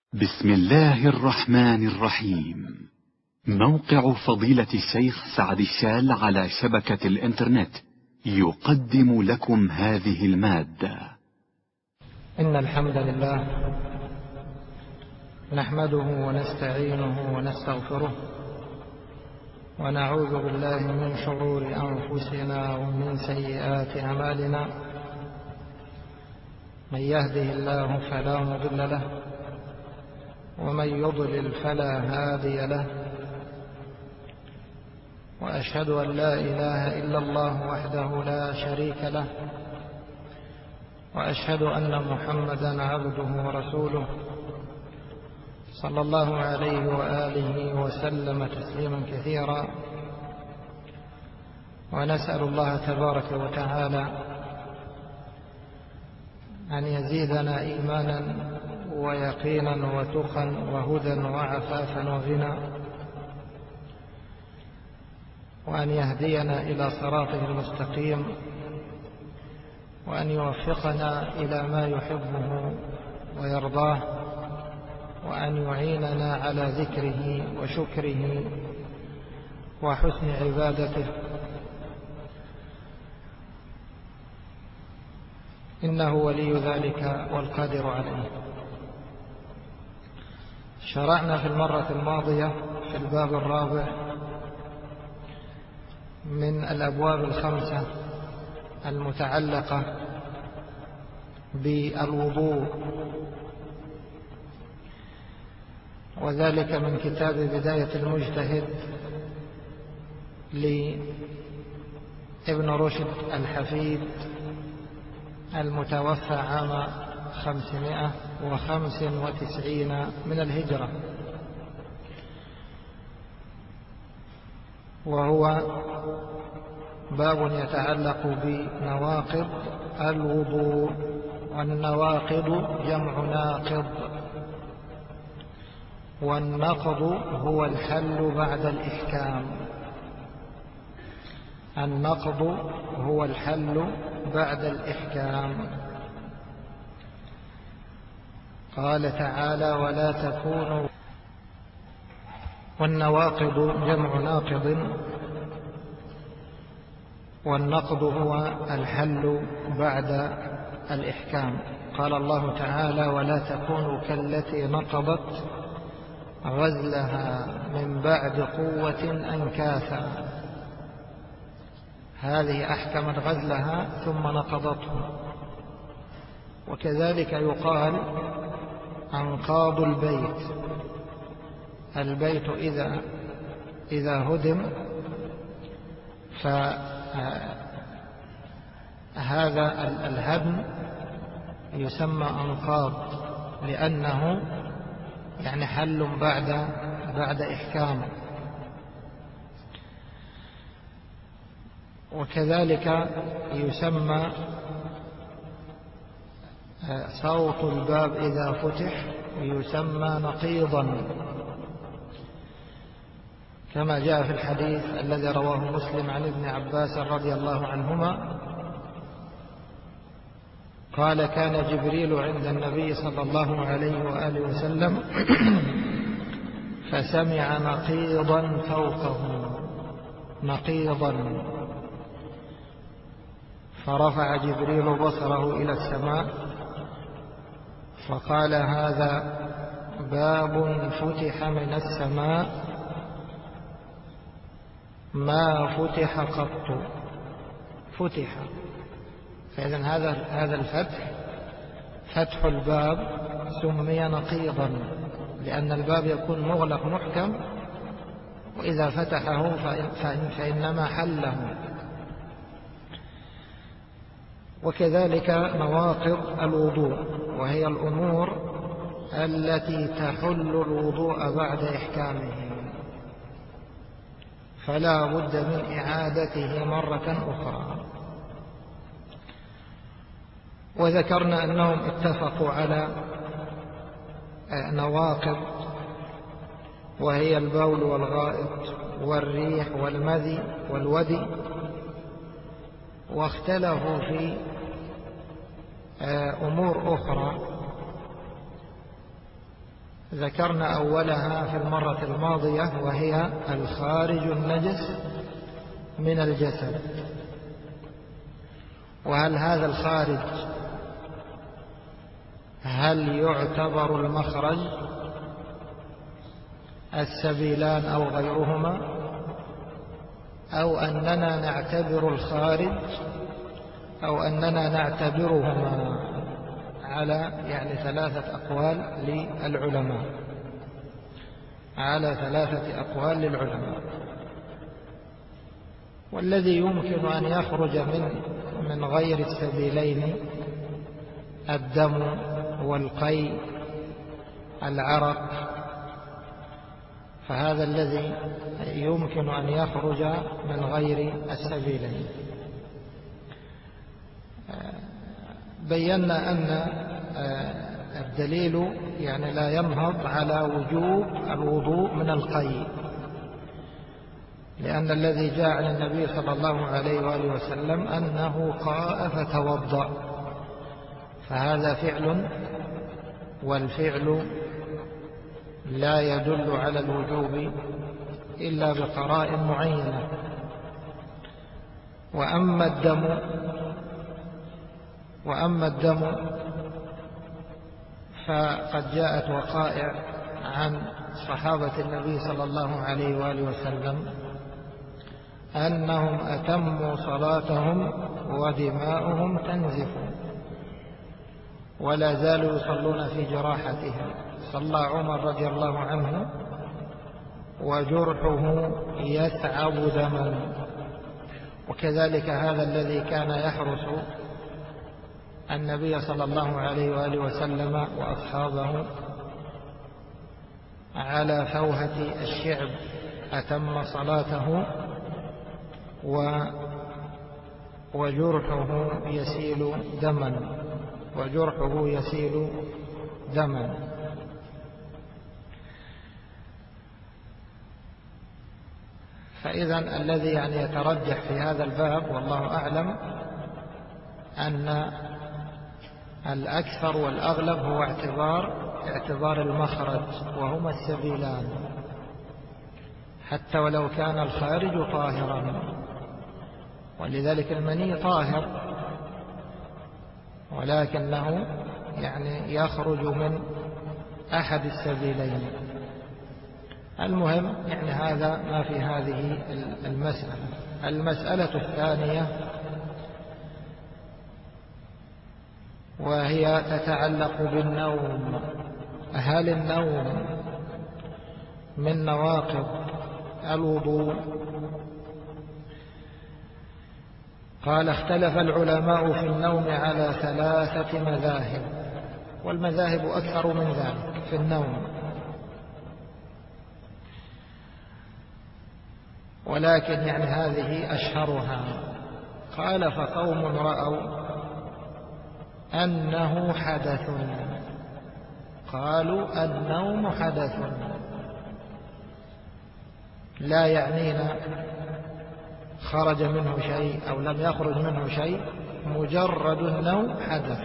بسم الله الرحمن الرحيم. موقع فضيلة الشيخ سعد الشال على شبكة الإنترنت يقدم لكم هذه المادة. إن الحمد لله نحمده ونستعينه ونستغفره ونعوذ بالله من شرور أنفسنا ومن سيئات أعمالنا. من يهده الله فلا مضل له ومن يضلل فلا هادي له، وأشهد أن لا إله إلا الله وحده لا شريك له، وأشهد أن محمدا عبده ورسوله صلى الله عليه وآله وسلم تسليما كثيرا. ونسأل الله تبارك وتعالى أن يزيدنا إيمانا ويقينا وتقا وهدى وعفافا وغنى، وأن يهدينا إلى صراطه المستقيم، وأن يوفقنا إلى ما يحبه ويرضاه، وأن يعيننا على ذكره وشكره وحسن عبادته، إنه ولي ذلك والقادر عليه. شرعنا في المرة الماضية في الباب الرابع من الأبواب الخمسة المتعلقة بالوضوء، وذلك من كتاب بداية المجتهد لابن رشد الحفيد المتوفى عام 595 من الهجرة، وهو باب يتعلق بنواقض الوضوء. والنواقض جمع ناقض، والنقض هو الحل بعد الإحكام. النقض هو الحل بعد الإحكام. قال تعالى: ولا تكونوا. والنواقض جمع ناقض، والنقض هو الحل بعد الإحكام. قال الله تعالى: ولا تكونوا كالتي نقضت غزلها من بعد قوة أنكاثا. هذه أحكمت غزلها ثم نقضته. وكذلك يقال أنقاض البيت. البيت إذا هدم فهذا الهدم يسمى أنقاض، لأنه يعني حل بعد إحكامه. وكذلك يسمى صوت الباب إذا فتح يسمى نقيضا، كما جاء في الحديث الذي رواه مسلم عن ابن عباس رضي الله عنهما قال: كان جبريل عند النبي صلى الله عليه وآله وسلم فسمع نقيضا فوقه، نقيضا، فرفع جبريل بصره إلى السماء فقال: هذا باب فتح من السماء ما فتح قط. فتح، فإذن هذا الفتح، فتح الباب سمي نقيضا، لأن الباب يكون مغلق محكم، وإذا فتحه فإنما حله. وكذلك نواقض الوضوء، وهي الأمور التي تحل الوضوء بعد إحكامه، فلا بد من إعادته مرة أخرى. وذكرنا أنهم اتفقوا على نواقض، وهي البول والغائط والريح والمذي والودي، واختلفوا في أمور أخرى ذكرنا أولها في المرة الماضية، وهي الخارج النجس من الجسد. وهل هذا الخارج هل يعتبر المخرج السبيلان أو غيرهما، أو أننا نعتبر الخارج أو أننا نعتبرهما؟ على ثلاثة أقوال للعلماء، والذي يمكن أن يخرج من غير السبيلين الدم والقيء العرق، فهذا الذي يمكن أن يخرج من غير السبيلين. بينا أن الدليل لا ينهض على وجوب الوضوء من القيء، لأن الذي جاء عن النبي صلى الله عليه وآله وسلم أنه قاء فتوضأ، فهذا فعل، والفعل لا يدل على الوجوب إلا بقرائن معينة. وأما الدم فقد جاءت وقائع عن صحابة النبي صلى الله عليه وآله وسلم أنهم أتموا صلاتهم ودماؤهم تنزف، ولا زالوا يصلون في جراحتهم. صلى عمر رضي الله عنه وجرحه يسعب دما، وكذلك هذا الذي كان يحرس النبي صلى الله عليه وآله وسلم وأصحابه على فوهة الشعب أتم صلاته وجرحه يسيل دما. فإذا الذي يترجح في هذا الباب والله أعلم أن الأكثر والأغلب هو اعتبار المخرج، وهما السبيلان، حتى ولو كان الخارج طاهرا. ولذلك المني طاهر، ولكنه يخرج من أحد السبيلين. المهم هذا ما في هذه المسألة. المسألة الثانية وهي تتعلق بالنوم. هل النوم من نواقض الوضوء؟ قال: اختلف العلماء في النوم على 3 مذاهب، والمذاهب أكثر من ذلك في النوم، ولكن هذه أشهرها. قال: فقوم رأوا أنه حدث، قالوا النوم حدث، لا يعنينا خرج منه شيء أو لم يخرج منه شيء، مجرد النوم حدث.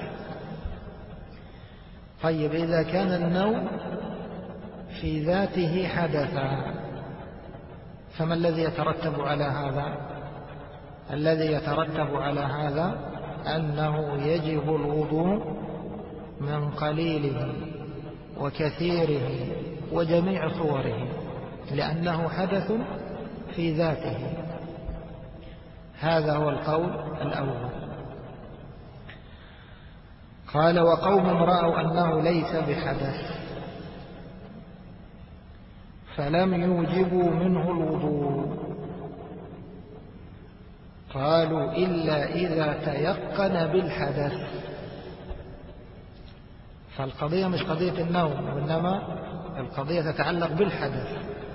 طيب، إذا كان النوم في ذاته حدثا، فما الذي يترتب على هذا؟ الذي يترتب على هذا أنه يجب الوضوء من قليله وكثيره وجميع صوره، لأنه حدث في ذاته. هذا هو القول الأول. قال: وقوم رأوا أنه ليس بحدث فلم يوجبوا منه الوضوء، قالوا: إلا إذا تيقن بالحدث. فالقضية مش قضية النوم، وإنما القضية تتعلق بالحدث.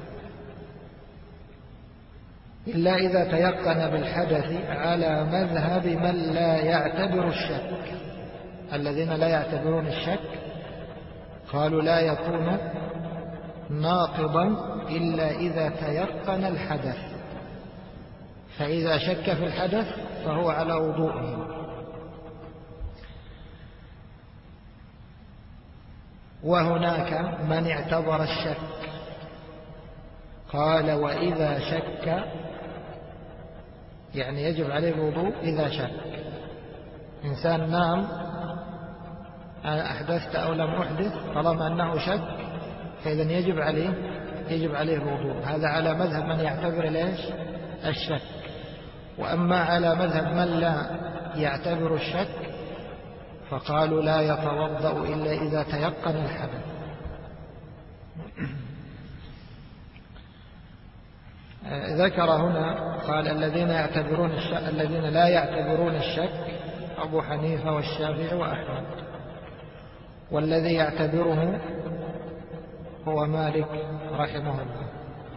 إلا إذا تيقن بالحدث، على مذهب من لا يعتبر الشك. الذين لا يعتبرون الشك قالوا لا يكون ناقضا إلا إذا تيقن الحدث، فإذا شك في الحدث فهو على وضوءه. وهناك من اعتبر الشك، قال وإذا شك يعني يجب عليه الوضوء إذا شك. إنسان نام أحدثت أو لم أحدث، طالما أنه شك فإذا يجب عليه الوضوء. هذا على مذهب من يعتبر ليش الشك. وأما على مذهب من لا يعتبر الشك فقالوا لا يتوضأ إلا إذا تيقن الحدث. ذكر هنا قال الذين لا يعتبرون الشك أبو حنيفة والشافعي وأحمد، والذي يعتبره هو مالك رحمه الله.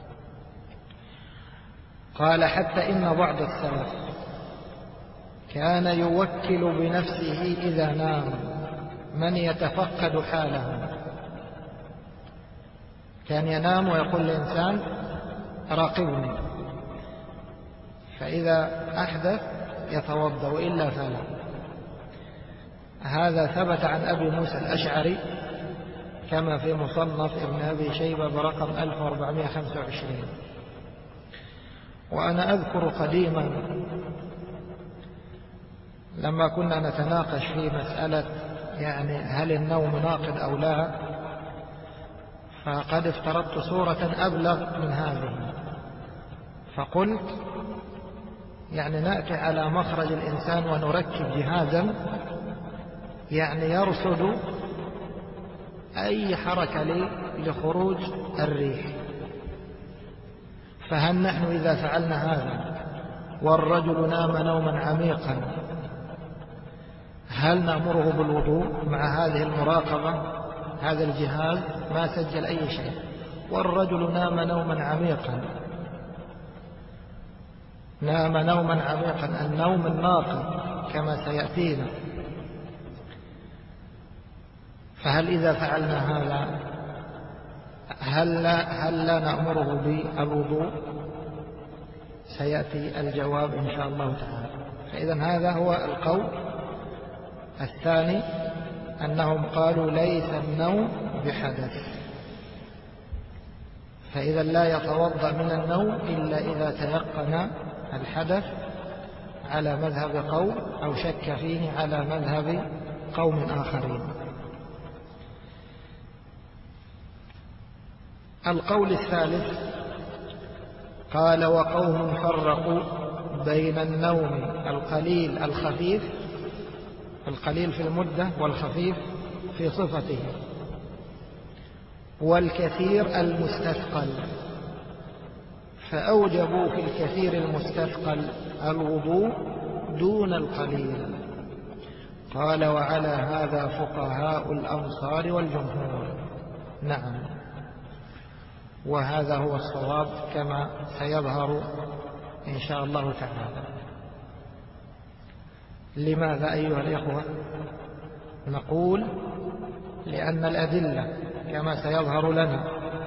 قال حتى إن بعض السلف كان يوكل بنفسه إذا نام من يتفقد حاله، كان ينام ويقول للإنسان راقبني، فإذا أحدث يتوضأ وإلا فلا. هذا ثبت عن أبي موسى الأشعري كما في مصنف ابن أبي شيبة برقم 1425. وأنا أذكر قديما لما كنا نتناقش في مسألة يعني هل النوم ناقض أو لا، فقد افترضت صورة أبلغ من هذه، فقلت يعني نأتي على مخرج الإنسان ونركب جهازا يعني يرصد أي حركة لخروج الريح، فهل نحن إذا فعلنا هذا والرجل نام نوما عميقا هل نأمره بالوضوء مع هذه المراقبة؟ هذا الجهاز ما سجل أي شيء، والرجل نام نوما عميقا، النوم الناقض كما سيأتينا، فهل إذا فعلنا هذا هل لا نأمره بالوضوء؟ سيأتي الجواب إن شاء الله تعالى. فإذا هذا هو القول الثاني، أنهم قالوا ليس النوم بحدث، فإذا لا يتوضأ من النوم إلا إذا تيقن الحدث على مذهب قوم أو شك فيه على مذهب قوم آخرين. القول الثالث قال وقوم فرقوا بين النوم القليل الخفيف، القليل في المدة والخفيف في صفته، والكثير المستثقل، فأوجبوا في الكثير المستثقل الوضوء دون القليل. قال وعلى هذا فقهاء الأمصار والجمهور. نعم، وهذا هو الصواب كما سيظهر إن شاء الله تعالى. لماذا أيها الإخوة؟ نقول لأن الأدلة كما سيظهر لنا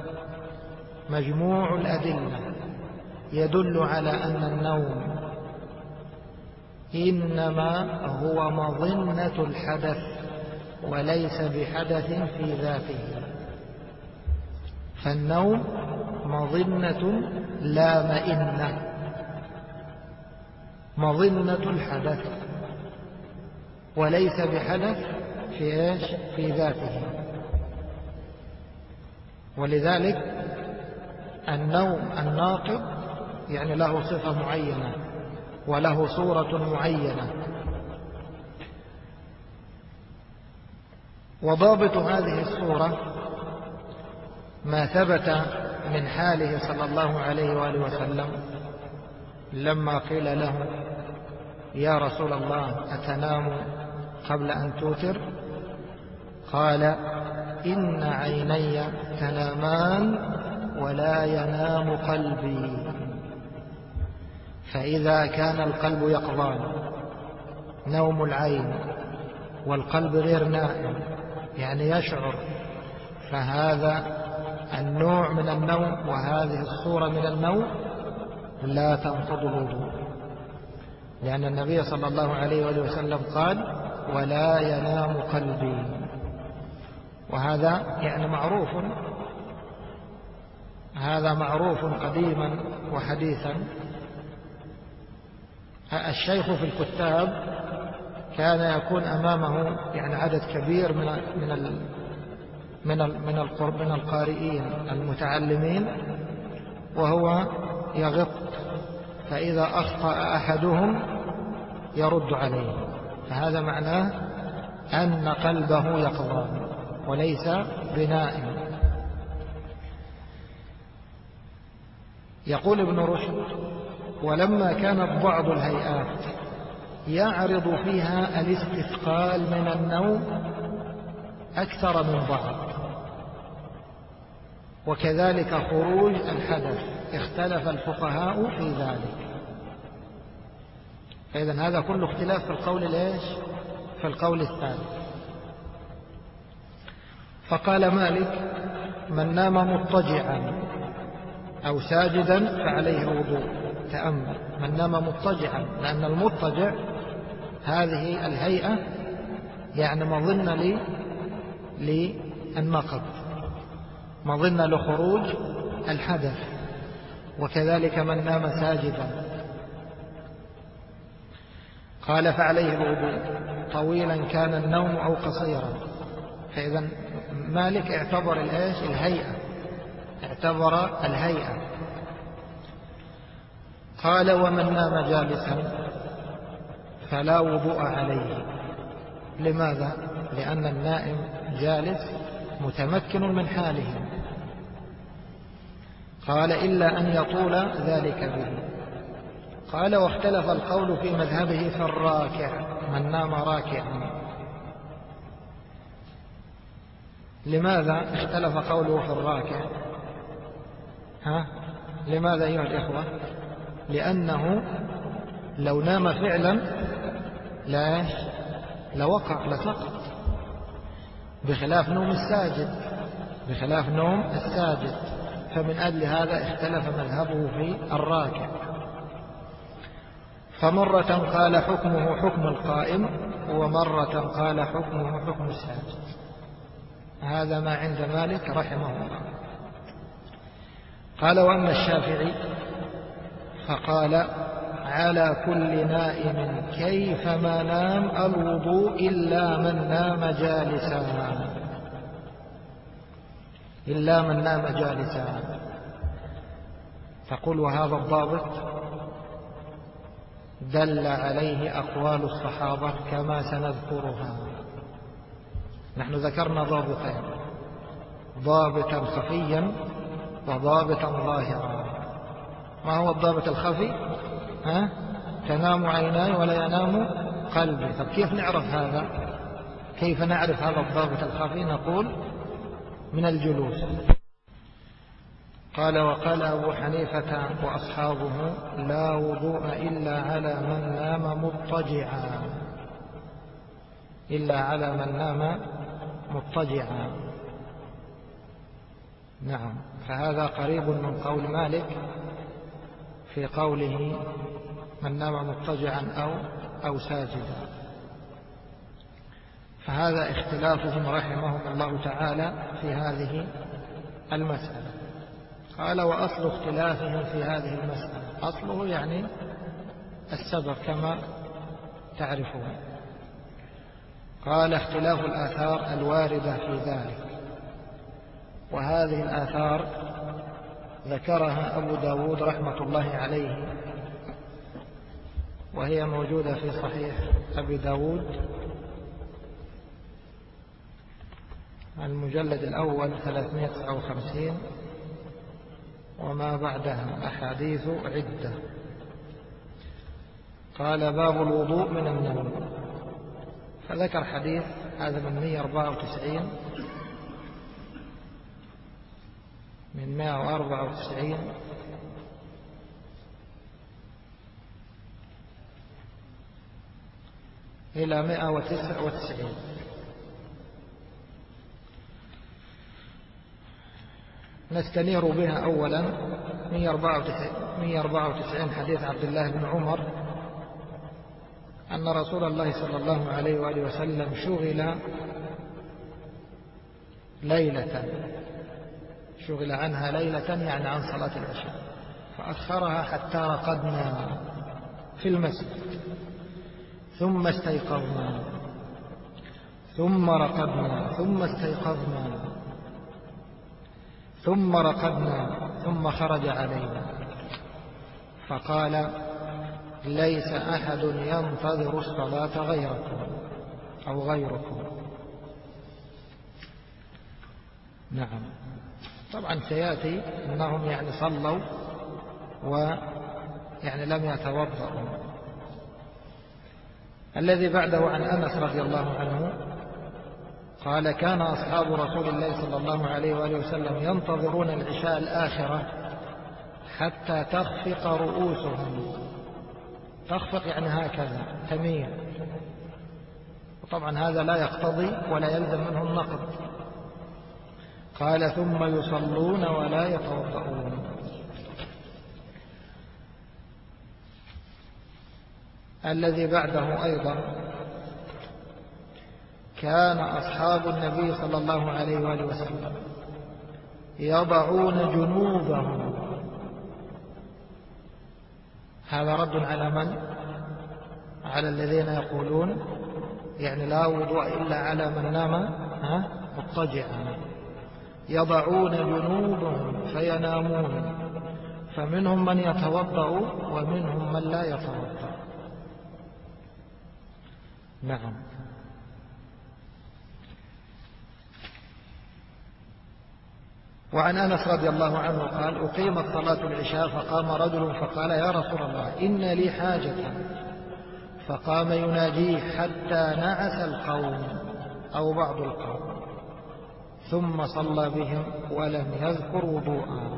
مجموع الأدلة يدل على أن النوم إنما هو مظنة الحدث وليس بحدث في ذاته، فالنوم مظنة لا مئنة، مظنة الحدث وليس بحدث في ذاته. ولذلك النوم الناقض يعني له صفة معينة وله صورة معينة، وضابط هذه الصورة ما ثبت من حاله صلى الله عليه وآله وسلم لما قيل له يا رسول الله أتنام قبل أن توتر؟ قال إن عيني تنامان ولا ينام قلبي، فإذا كان القلب يقظان نوم العين والقلب غير نائم يعني يشعر، فهذا النوع من النوم وهذه الصورة من النوم لا تنقض الوضوء، لأن النبي صلى الله عليه وسلم قال ولا ينام قلبي. وهذا يعني معروف، هذا معروف قديما وحديثا. الشيخ في الكتاب كان يكون أمامه يعني عدد كبير من القارئين المتعلمين، وهو يغط، فإذا أخطأ أحدهم يرد عليه، فهذا معناه أن قلبه يقظان وليس بنائم. يقول ابن رشد: ولما كانت بعض الهيئات يعرض فيها الاستثقال من النوم أكثر من بعض، وكذلك خروج الحدث، اختلف الفقهاء في ذلك. فإذن هذا كله اختلاف في القول ليش؟ في القول الثالث. فقال مالك: من نام مضطجعا أو ساجدا فعليه الوضوء. تأمل، من نام مضطجعا، لأن المضطجع هذه الهيئة يعني مظنة للنقض، مظنة لخروج الحدث. وكذلك من نام ساجدا. قال: فعليه الوضوء طويلا كان النوم أو قصيرا. فإذا مالك اعتبر الهيئة، اعتبر الهيئة. قال: ومن نام جالسا فلا وضوء عليه. لماذا؟ لأن النائم جالس متمكن من حاله. قال: إلا أن يطول ذلك به. قال: واختلف القول في مذهبه في الراكع، من نام راكعا. لماذا اختلف قوله في الراكع؟ لماذا أيها الإخوة؟ لأنه لو نام فعلا لوقع لسقط، بخلاف نوم الساجد، بخلاف نوم الساجد. فمن أجل هذا اختلف مذهبه في الراكع. فمرة قال حكمه حكم القائم، ومرة قال حكمه حكم الساجد. هذا ما عند مالك رحمه الله. قال: وأما الشافعي فقال: على كل نائم كيفما نام الوضوء إلا من نام جالسا، إلا من نام جالسا. تقول: وهذا الضابط دل عليه أقوال الصحابة كما سنذكرها. نحن ذكرنا ضابطين: ضابطا خفيا وضابطا ظاهرا. ما هو الضابط الخفي؟ تنام عيناي ولا ينام قلبي. طب كيف نعرف هذا؟ كيف نعرف هذا الضابط الخفي؟ نقول: من الجلوس. قال: وقال أبو حنيفة وأصحابه: لا وضوء إلا على من نام مضطجعا، إلا على من نام مضطجعا. نعم، فهذا قريب من قول مالك في قوله من نام مضطجعا أو ساجدا. فهذا اختلافهم رحمهم الله تعالى في هذه المسألة. قال: وأصل اختلافهم في هذه المسألة، أصله يعني السبب كما تعرفون. قال: اختلاف الآثار الواردة في ذلك. وهذه الآثار ذكرها أبو داود رحمة الله عليه، وهي موجودة في صحيح أبي داود المجلد الأول 359 وما بعدها أحاديث عدة. قال: باب الوضوء من النوم. فذكر حديث هذا من 194 إلى 199. نستنير بها أولا 194 حديث عبد الله بن عمر أن رسول الله صلى الله عليه وآله وسلم شغل ليلة، شغل عنها ليلة يعني عن صلاة العشاء، فأخرها حتى رقدنا في المسجد، ثم استيقظنا، ثم رقدنا، ثم استيقظنا، ثم رقدنا، ثم خرج علينا فقال: ليس أحد ينتظر الصلاة غيركم أو غيركم. نعم. طبعا سيأتي أنهم يعني صلوا ويعني لم يتوضأوا. الذي بعده عن أنس رضي الله عنه قال: كان أصحاب رسول الله صلى الله عليه وآله وسلم ينتظرون العشاء الآخرة حتى تخفق رؤوسهم. تخفق يعني هكذا تميل، وطبعا هذا لا يقتضي ولا يلزم منه النقض. قال: ثم يصلون ولا يتوضؤون. الذي بعده أيضا: كان أصحاب النبي صلى الله عليه وآله وسلم يضعون جنوبهم. هذا رد على من؟ على الذين يقولون يعني لا وضوء إلا على من نام مضطجعا. يضعون جنوبهم فينامون، فمنهم من يتوضأ ومنهم من لا يتوضأ. نعم. وعن أنس رضي الله عنه قال: أقيمت صلاة العشاء فقام رجل فقال: يا رسول الله إن لي حاجة. فقام يناجيه حتى نعس القوم أو بعض القوم، ثم صلى بهم ولم يذكر وضوءا.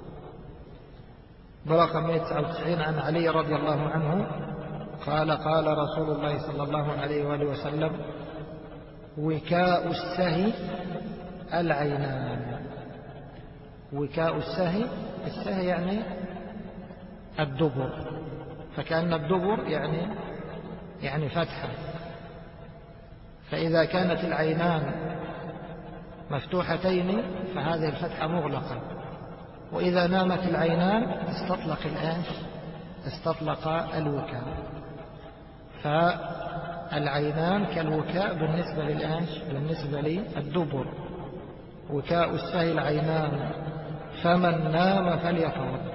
برقم 199 عن علي رضي الله عنه قال: قال رسول الله صلى الله عليه وآله وسلم: وكاء السهي العينان. وكاء السهي، السهي يعني الدبر، فكأن الدبر يعني فتحة، فإذا كانت العينان مفتوحتين فهذه الفتحة مغلقة، وإذا نامت العينان استطلق الوكاء. فالعينان كالوكاء بالنسبة للدبر. وكاء السهي العينان، فمن نام فليتوضأ.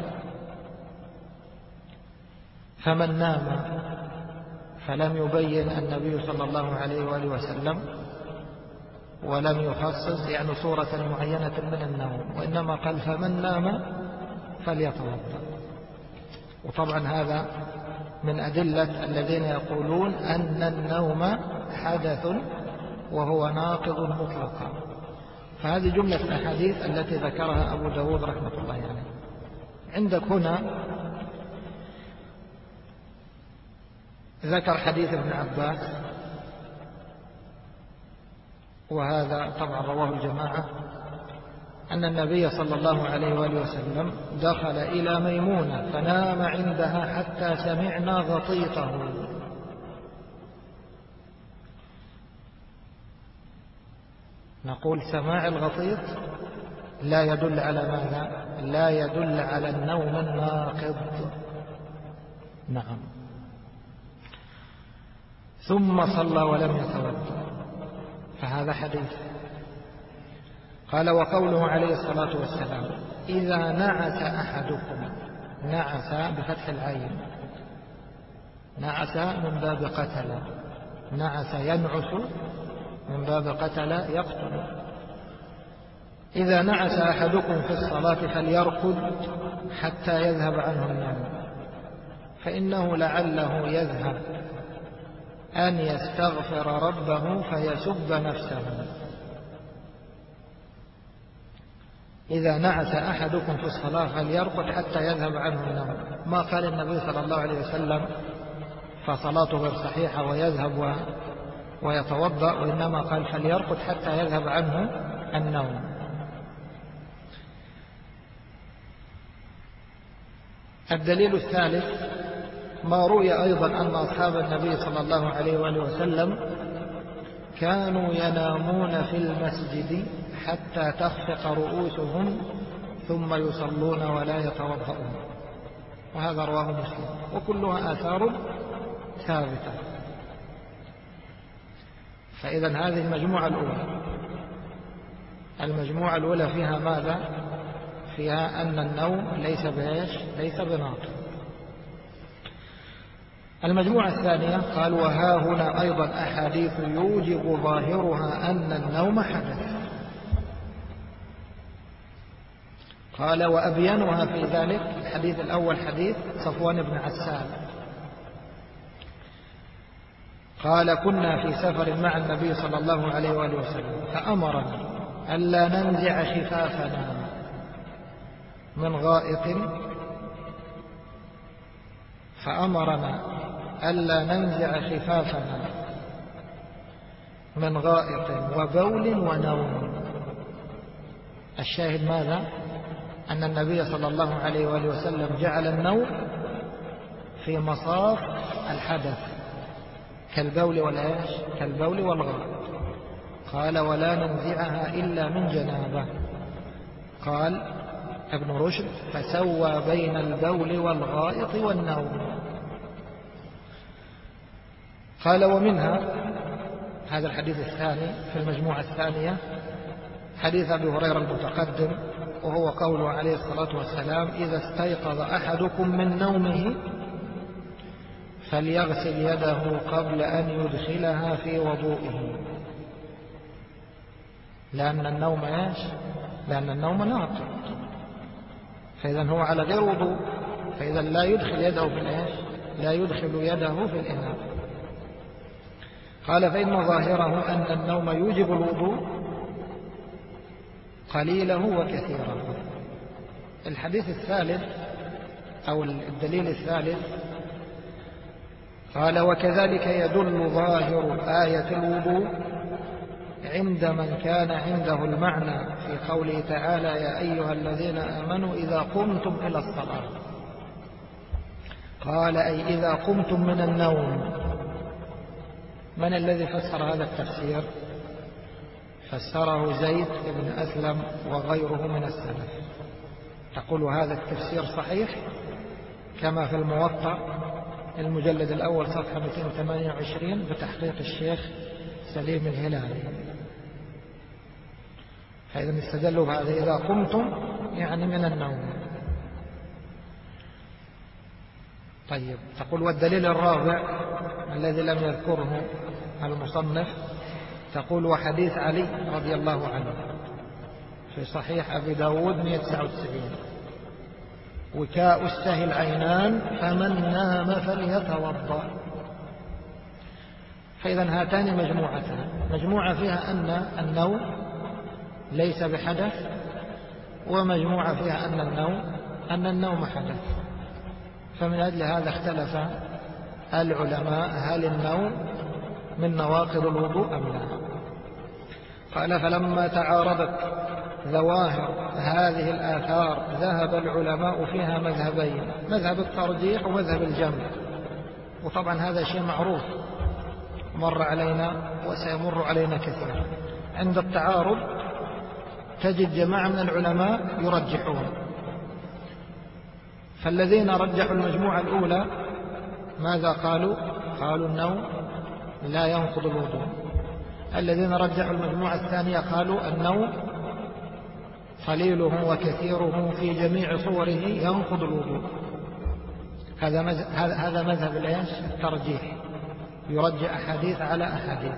فمن نام، فلم يبين النبي صلى الله عليه وآله وسلم ولم يخصص يعني صورة معينة من النوم، وإنما قال: فمن نام فليتوضأ. وطبعا هذا من أدلة الذين يقولون أن النوم حدث وهو ناقض مطلقا. فهذه جملة الأحاديث التي ذكرها أبو داود رحمة الله عليه. عندك هنا ذكر حديث ابن عباس، وهذا طبعا رواه الجماعة، أن النبي صلى الله عليه وآله وسلم دخل إلى ميمونة فنام عندها حتى سمعنا غطيطه. نقول سماع الغطيط لا يدل على ماذا؟ لا يدل على النوم الناقض. نعم. ثم صلى ولم يتوضأ، فهذا حديث. قال: وقوله عليه الصلاة والسلام: إذا نعس أحدكم. نعس بفتح العين، نعس من باب قتل، نعس ينعس من باب قتل يقتل. إذا نعس أحدكم في الصلاة فليرقد حتى يذهب عنه النوم، فإنه لعله يذهب أن يستغفر ربه فيسب نفسه. إذا نعس أحدكم في الصلاة فليرقد حتى يذهب عنه النوم. ما قال النبي صلى الله عليه وسلم فصلاته غير صحيحة ويذهب ويتوضأ، وإنما قال فليرقد حتى يذهب عنه النوم. الدليل الثالث ما روي أيضا أن أصحاب النبي صلى الله عليه وآله وسلم كانوا ينامون في المسجد حتى تخفق رؤوسهم ثم يصلون ولا يتوضؤون. وهذا رواه مسلم، وكلها آثار ثابتة. فإذا هذه المجموعة الأولى فيها ماذا؟ فيها أن النوم ليس بناطق. المجموعة الثانية قال وها هنا أيضا أحاديث يوجب ظاهرها أن النوم حدث. قال وأبينها في ذلك الحديث الأول حديث صفوان بن عسال قال كنا في سفر مع النبي صلى الله عليه وآله وسلم فأمرنا ألا ننزع خفافنا من غائط وبول ونوم. الشاهد ماذا؟ أن النبي صلى الله عليه وآله وسلم جعل النوم في مصاف الحدث كالبول والغائط. قال ولا ننزعها إلا من جنابة. قال ابن رشد فسوى بين البول والغائط والنوم. قال ومنها هذا الحديث الثاني في المجموعة الثانية حديث أبي هريرة المتقدم، وهو قوله عليه الصلاة والسلام إذا استيقظ أحدكم من نومه فليغسل يده قبل أن يدخلها في وضوئه، لأن النوم ناطق، فإذا هو على غير وضوء، فإذا لا يدخل يده في الإناء. قال فإن ظاهره أن النوم يوجب الوضوء قليله وكثيره. الحديث الثالث أو الدليل الثالث قال وكذلك يدل ظاهر آية الوضوء عند من كان عنده المعنى في قوله تعالى يا أيها الذين آمنوا إذا قمتم إلى الصلاة. قال أي إذا قمتم من النوم. من الذي فسر هذا التفسير؟ فسره زيد بن أسلم وغيره من السلف. تقول هذا التفسير صحيح كما في الموطأ المجلد الأول صفحة 228 بتحقيق الشيخ سليم الهلالي. فإذا استدلوا بهذا إذا قمتم يعني من النوم. طيب تقول والدليل الرابع الذي لم يذكره المصنف تقول وحديث علي رضي الله عنه في صحيح أبي داود 199 وكاء السهي العينان فمن نام فليتوضأ. فإذا هاتان مجموعتان، مجموعة فيها أن النوم ليس بحدث، ومجموعة فيها أن النوم حدث. فمن أجل هذا اختلف العلماء هل النوم من نواقض الوضوء أم لا. قال فلما تعارضت ظواهر هذه الآثار ذهب العلماء فيها مذهبين، مذهب الترجيح ومذهب الجمع. وطبعا هذا شيء معروف مر علينا وسيمر علينا كثيرا. عند التعارض تجد جماعة من العلماء يرجحون، فالذين رجحوا المجموعة الأولى ماذا قالوا؟ قالوا النوم لا ينقض الوضوء. الذين رجحوا المجموعة الثانية قالوا النوم قليله وكثيره في جميع صوره ينقض الوضوء. هذا مذهب الترجيح، يرجح أحاديث على أحاديث.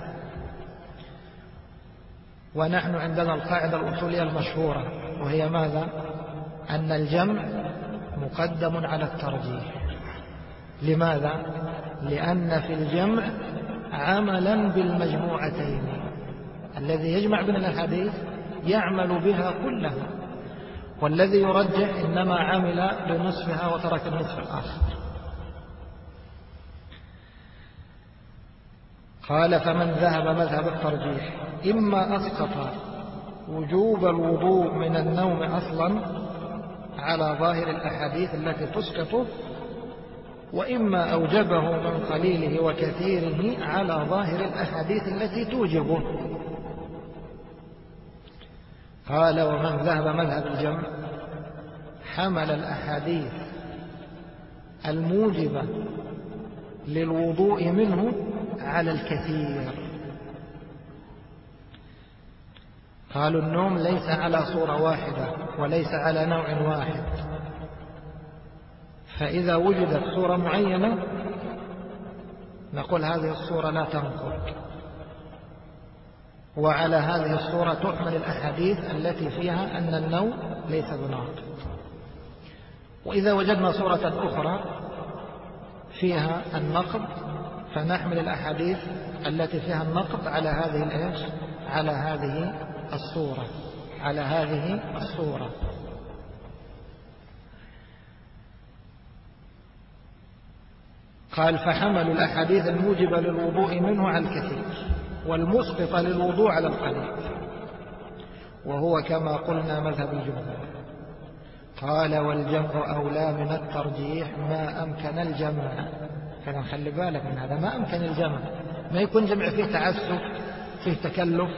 ونحن عندنا القاعدة الأصولية المشهورة وهي ماذا؟ أن الجمع مقدم على الترجيح. لماذا؟ لأن في الجمع عملا بالمجموعتين، الذي يجمع بين الأحاديث يعمل بها كلها، والذي يرجح إنما عمل بنصفها وترك النصف الآخر. قال فمن ذهب مذهب الترجيح إما أسقط وجوب الوضوء من النوم أصلا على ظاهر الأحاديث التي تسقطه، وإما أوجبه من قليله وكثيره على ظاهر الأحاديث التي توجبه. قال ومن ذهب مذهب الجمع حمل الأحاديث الموجبة للوضوء منه على الكثير. قالوا النوم ليس على صورة واحدة وليس على نوع واحد، فإذا وجدت صورة معينة نقول هذه الصورة لا تنقض، وعلى هذه الصورة تحمل الأحاديث التي فيها أن النوم ليس بناقض. وإذا وجدنا صورة أخرى فيها النقض فنحمل الأحاديث التي فيها النقض على هذه الإيش؟ على هذه الصورة، على هذه الصورة. قال فحملوا الأحاديث الموجبة للوضوء منه على الكثير والمسقطة للوضوء على القليل، وهو كما قلنا مذهب الجمهور. قال والجمع أولى من الترجيح ما أمكن الجمع. فنخلي بالك من هذا، ما أمكن الجمع، ما يكون جمع فيه تعسف فيه تكلف.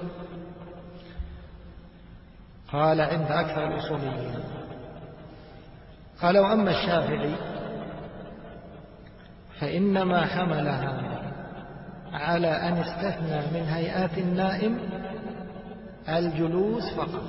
قال عند أكثر الأصوليين. قال وأما الشافعي فإنما حملها على أن استثنى من هيئات النائم الجلوس فقط.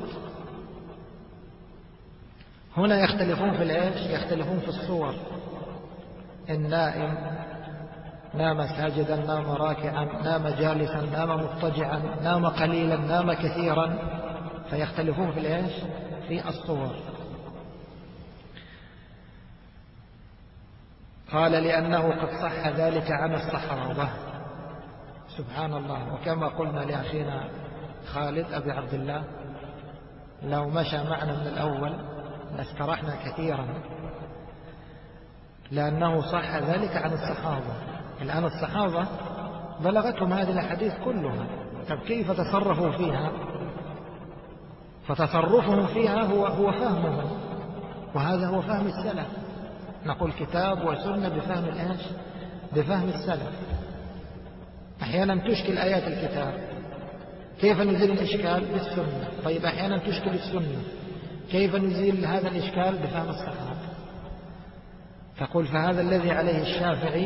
هنا يختلفون في الإيش؟ يختلفون في الصور. النائم نام ساجدا، نام راكعا، نام جالسا، نام مضطجعا، نام قليلا، نام كثيرا، فيختلفون في الإيش؟ في الصور. قال لأنه قد صح ذلك عن الصحابة. سبحان الله. وكما قلنا لأخينا خالد أبي عبد الله لو مشى معنا من الأول لاسترحنا كثيرا، لأنه صح ذلك عن الصحابة. الآن الصحابة بلغتهم هذه الأحاديث كلها، طب كيف تصرفوا فيها؟ فتصرفهم فيها هو فهمهم، وهذا هو فهم السلف. نقول كتاب وسنة بفهم الإيش؟ بفهم السلف. أحيانا تشكل آيات الكتاب، كيف نزيل الإشكال؟ بالسنة. طيب أحيانا تشكل السنة، كيف نزيل هذا الإشكال؟ بفهم الصحابة. تقول فهذا الذي عليه الشافعي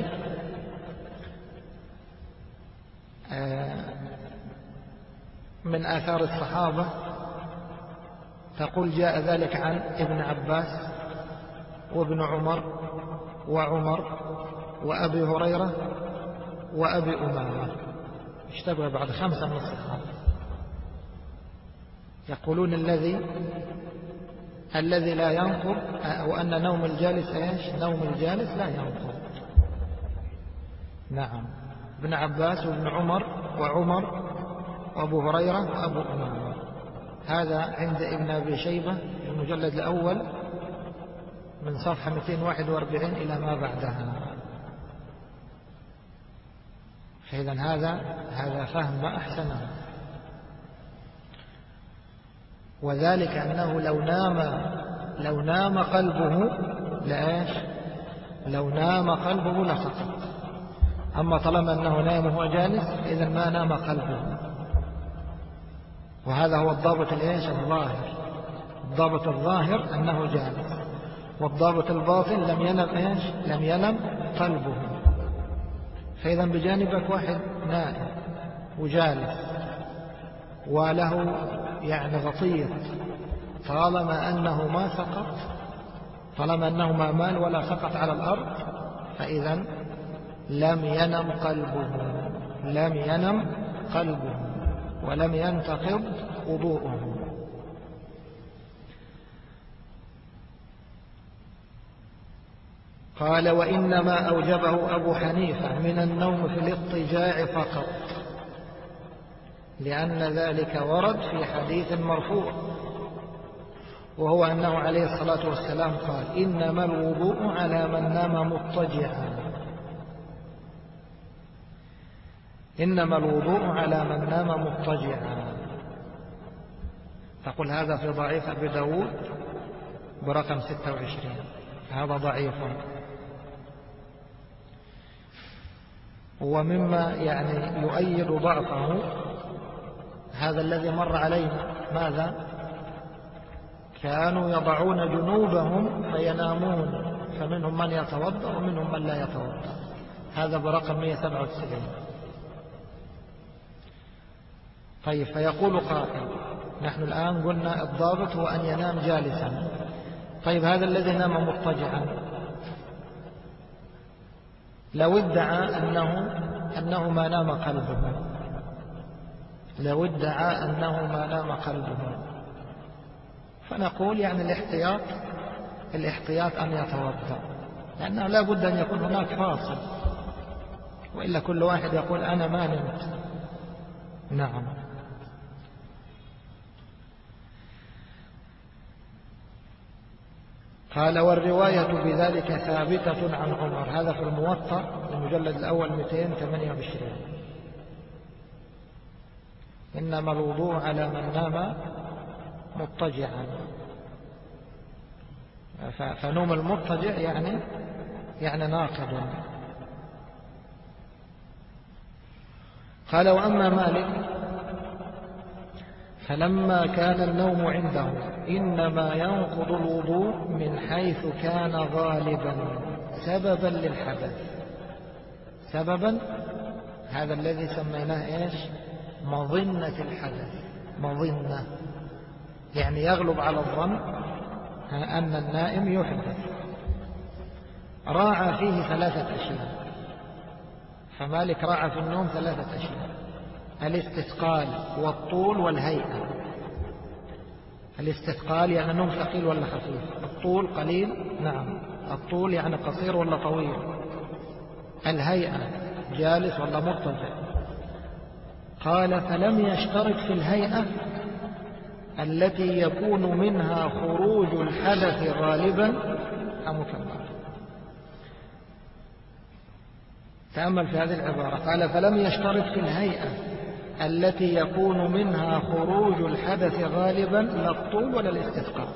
من آثار الصحابة. تقول جاء ذلك عن ابن عباس وابن عمر وعمر وأبي هريرة وأبي أمامة، اشتبه بعد 5 من الصحابة. يقولون الذي لا ينقض، أو أن نوم الجالس إيش؟ نوم الجالس لا ينقض. نعم، ابن عباس وابن عمر وعمر وأبو هريرة وأبو أمامة. هذا عند ابن أبي شيبة المجلد الأول من صفحة 241 إلى ما بعدها. فإذا هذا فهم ما أحسنه. وذلك أنه لو نام قلبه لإيش؟ لو نام قلبه لسقط. أما طالما أنه نام وهو جالس إذا ما نام قلبه. وهذا هو الضابط الإيش؟ الظاهر. الضابط الظاهر أنه جالس، والضابط الباطن لم ينم إيش؟ لم ينم قلبه. فإذا بجانبك واحد نائم وجالس وله يعني غطيط، طالما أنه ما سقط، طالما أنه ما مال ولا سقط على الأرض، فإذا لم ينم قلبه، لم ينم قلبه ولم ينتقض وضوءه. قال وإنما أوجبه أبو حنيفة من النوم في الاضطجاع فقط، لأن ذلك ورد في حديث مرفوع، وهو أنه عليه الصلاة والسلام قال إنما الوضوء على من نام مضطجعا، إنما الوضوء على من نام مضطجعا. تقول هذا في ضعيف أبي داود برقم 26، هذا ضعيف. ومما يعني يؤيد ضعفه هذا الذي مر علينا، ماذا؟ كانوا يضعون جنوبهم فينامون، فمنهم من يتوضأ ومنهم من لا يتوضأ. هذا برقم 197. طيب، فيقول قائل: نحن الآن قلنا الضابط هو أن ينام جالسا. طيب، هذا الذي نام مضطجعا لو ادعى أنه ما نام قلبه، لو ادعى أنه ما نام قلبه، فنقول يعني الاحتياط أن يتوضأ، لأنه لا بد أن يكون هناك فاصل، وإلا كل واحد يقول أنا ما نمت. نعم. قال: والرواية بذلك ثابتة عن عمر. هذا في الموطأ المجلد الأول 228. إنما الوضوء على من نام مضطجعا. فنوم المضطجع يعني ناقض. قال: وأما مالك فلما كان النوم عنده إنما ينقض الوضوء من حيث كان غالبا سببا للحدث. سببا، هذا الذي سميناه إيش؟ مظنة الحدث. مظنة يعني يغلب على الظن أن النائم يحدث. راعى فيه 3 أشياء. فمالك راعى في النوم 3 أشياء: الاستثقال والطول والهيئة. الاستثقال يعني النوم ثقيل ولا خفيف، الطول قليل، نعم، الطول يعني قصير ولا طويل، الهيئة جالس ولا مضطجع. قال: فلم يشترط في الهيئة التي يكون منها خروج الحدث غالبا مكمل. تأمل في هذه العبارة. قال: فلم يشترط في الهيئة التي يكون منها خروج الحدث غالبا لا الطول ولا الاستثقال.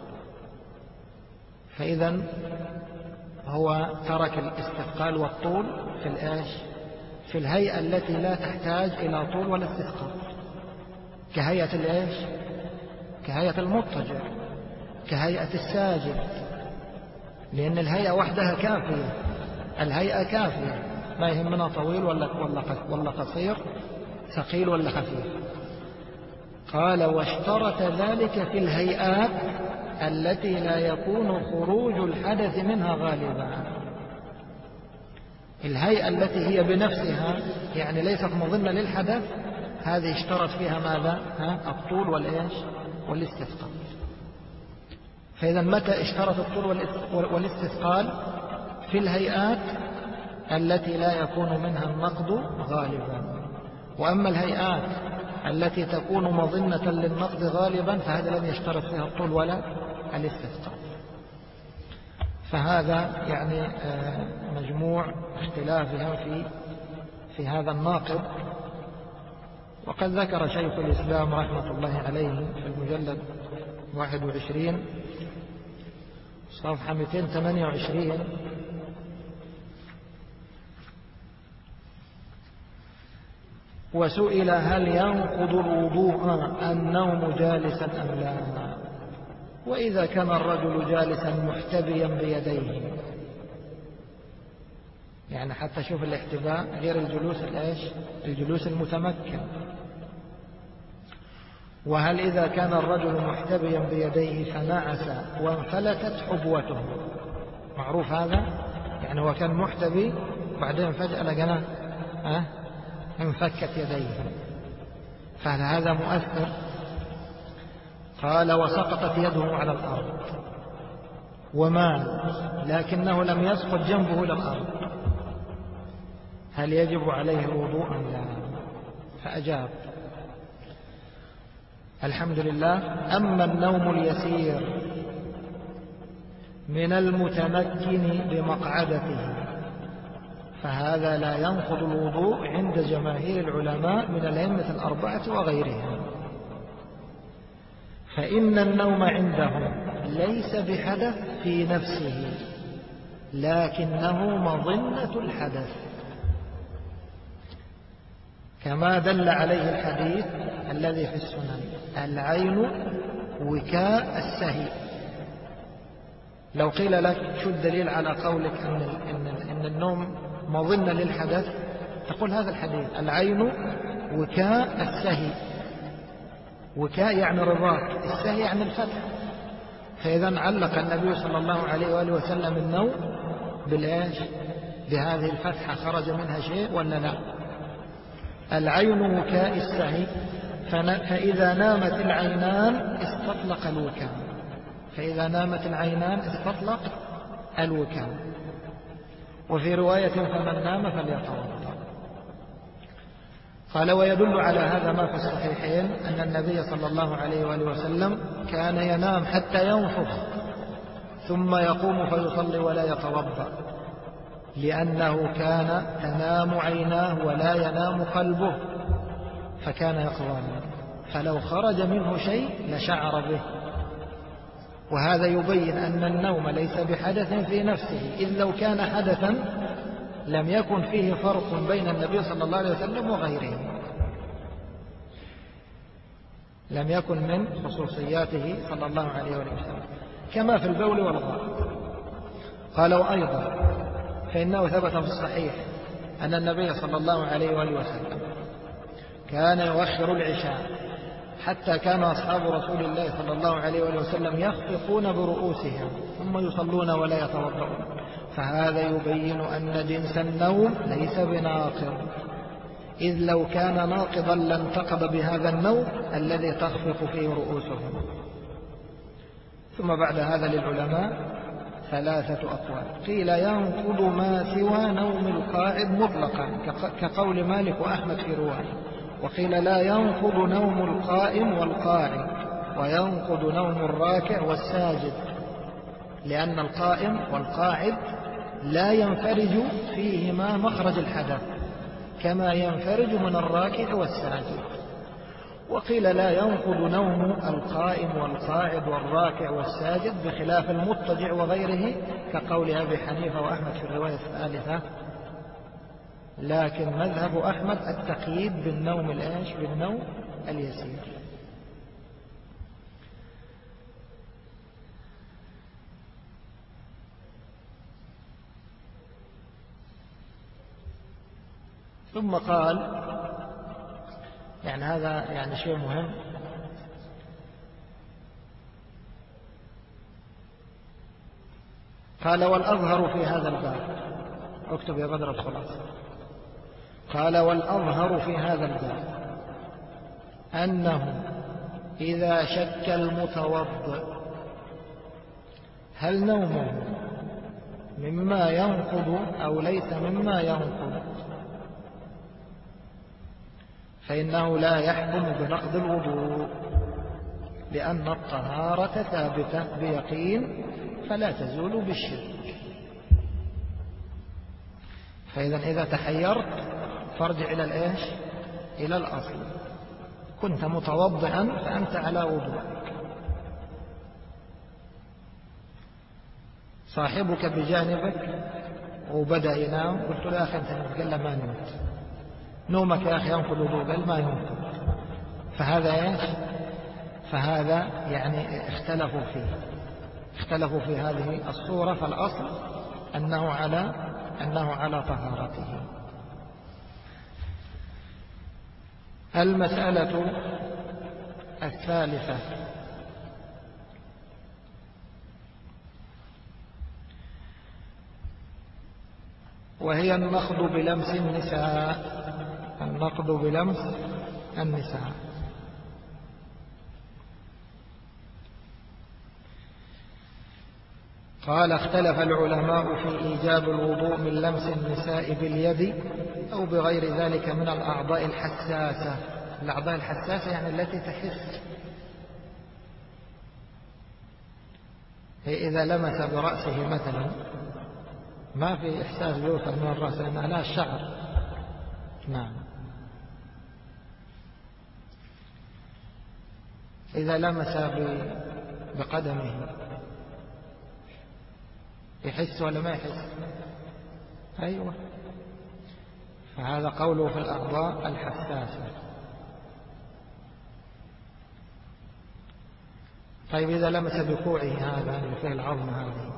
فإذا هو ترك الاستثقال والطول في الهيئة التي لا تحتاج إلى طول ولا استثقال، كهيئة كهيئة المضطجع، كهيئة الساجد، لأن الهيئة وحدها كافية. الهيئة كافية، ما يهمنا طويل ولا قصير، ثقيل ولا خفيف. قال: واشترط ذلك في الهيئات التي لا يكون خروج الحدث منها غالبا. الهيئة التي هي بنفسها يعني ليست مظنة للحدث، هذه اشترط فيها ماذا؟ الطول والاستثقال. فإذا متى اشترط الطول والاستثقال؟ في الهيئات التي لا يكون منها النقض غالبا. وأما الهيئات التي تكون مظنة للنقض غالبا فهذا لم يشترط فيها الطول ولا الاستثقال. فهذا يعني مجموع اختلافهم في هذا الناقض. وقد ذكر شيخ الإسلام رحمة الله عليه في المجلد 21 صفحة 228: وسئل: هل ينقض الوضوء النوم جالسا أم لا؟ وإذا كان الرجل جالسا محتبيا بيديه، يعني حتى شوف الاحتباء غير الجلوس المتمكن. وهل إذا كان الرجل محتبيا بيديه فنعس وانفلتت حبوته؟ معروف هذا، يعني هو كان محتبي بعدين فجأة لقنا انفكت يديه، فهل هذا مؤثر؟ قال: وسقطت يده على الأرض ومال لكنه لم يسقط جنبه إلى الأرض، هل يجب عليه الوضوء أم لا؟ فأجاب: الحمد لله، أما النوم اليسير من المتمكن بمقعدته فهذا لا ينقض الوضوء عند جماهير العلماء من الأئمة الأربعة وغيرهم، فإن النوم عندهم ليس بحدث في نفسه لكنه مظنة الحدث، كما دل عليه الحديث الذي في السنن: العين وكاء السهي. لو قيل لك شو الدليل على قولك إن النوم مظنة للحدث، تقول هذا الحديث: العين وكاء السهي. وكاء يعني رباط، السهي يعني الفتح. فإذا علق النبي صلى الله عليه وآله وسلم النوم بالإيش؟ بهذه الفتحة، خرج منها شيء ولا لا؟ العين وكاء السهي، فإذا نامت العينان استطلق الوكاء. فإذا نامت العينان استطلق الوكاء. وفي رواية: فمن نام فليتوضأ. قال: ويدل على هذا ما في الصحيحين أن النبي صلى الله عليه وآله وسلم كان ينام حتى ينفخ ثم يقوم فيصلي ولا يتوضأ، لأنه كان تنام عيناه ولا ينام قلبه، فكان يقظان، فلو خرج منه شيء لشعر به. وهذا يبين أن النوم ليس بحدث في نفسه، إذ لو كان حدثا لم يكن فيه فرق بين النبي صلى الله عليه وسلم وغيره، لم يكن من خصوصياته صلى الله عليه وسلم، كما في البول والغائط. قال: وأيضا فإنه ثبت في الصحيح أن النبي صلى الله عليه وآله وسلم كان يؤخر العشاء، حتى كان أصحاب رسول الله صلى الله عليه وآله وسلم يخفقون برؤوسهم ثم يصلون ولا يتوضؤون. فهذا يبين أن جنس النوم ليس بناقض، إذ لو كان ناقضا لانتقض بهذا النوم الذي تخفق فيه رؤوسهم. ثم بعد هذا للعلماء ثلاثة أقوال. قيل: ينقض ما سوى نوم القاعد مطلقا، كقول مالك وأحمد في رواية. وقيل: لا ينقض نوم القائم والقاعد، وينقض نوم الراكع والساجد، لأن القائم والقاعد لا ينفرج فيهما مخرج الحدث كما ينفرج من الراكع والساجد. وقيل: لا ينقض نوم القائم والقاعد والراكع والساجد، بخلاف المضطجع وغيره، كقول أبي حنيفة وأحمد في الرواية الثالثة. لكن مذهب أحمد التقييد بالنوم الآش، بالنوم اليسير. ثم قال، يعني هذا يعني شيء مهم، قال: والأظهر في هذا الباب، اكتب يا بدر الخلاصة. قال: والأظهر في هذا الباب أنه إذا شك المتوضئ هل نومه مما ينقض أو ليس مما ينقض، فإنه لا يحكم بنقض الوضوء، لأن الطهارة ثابتة بيقين فلا تزول بالشرك. فإذا تحيرت فارجع إلى الإيش؟ إلى الأصل. كنت متوضئا فأنت على وضوء، صاحبك بجانبك وبدأ ينام، قلت له: يا أخي أنت نتكلم ما نمت، نومك يا أخي ينقض وضوء، قال: ما ينقض. فهذا إيش؟ فهذا يعني اختلفوا في هذه الصورة. فالأصل أنه على طهارته. المسألة الثالثة: وهي النقض بلمس النساء. النقض بلمس النساء. قال: اختلف العلماء في إيجاب الوضوء من لمس النساء باليد أو بغير ذلك من الأعضاء الحساسة. الأعضاء الحساسة يعني التي تحس، إذا لمس برأسه مثلا ما في إحساس بيوصل من الرأس لأنها لا الشعر. نعم. إذا لمس بقدمه يحس ولا ما يحس؟ أيوة. فهذا قوله في الأعضاء الحساسة. طيب إذا لمس بكوعه هذا اللي فيه العظم هذه،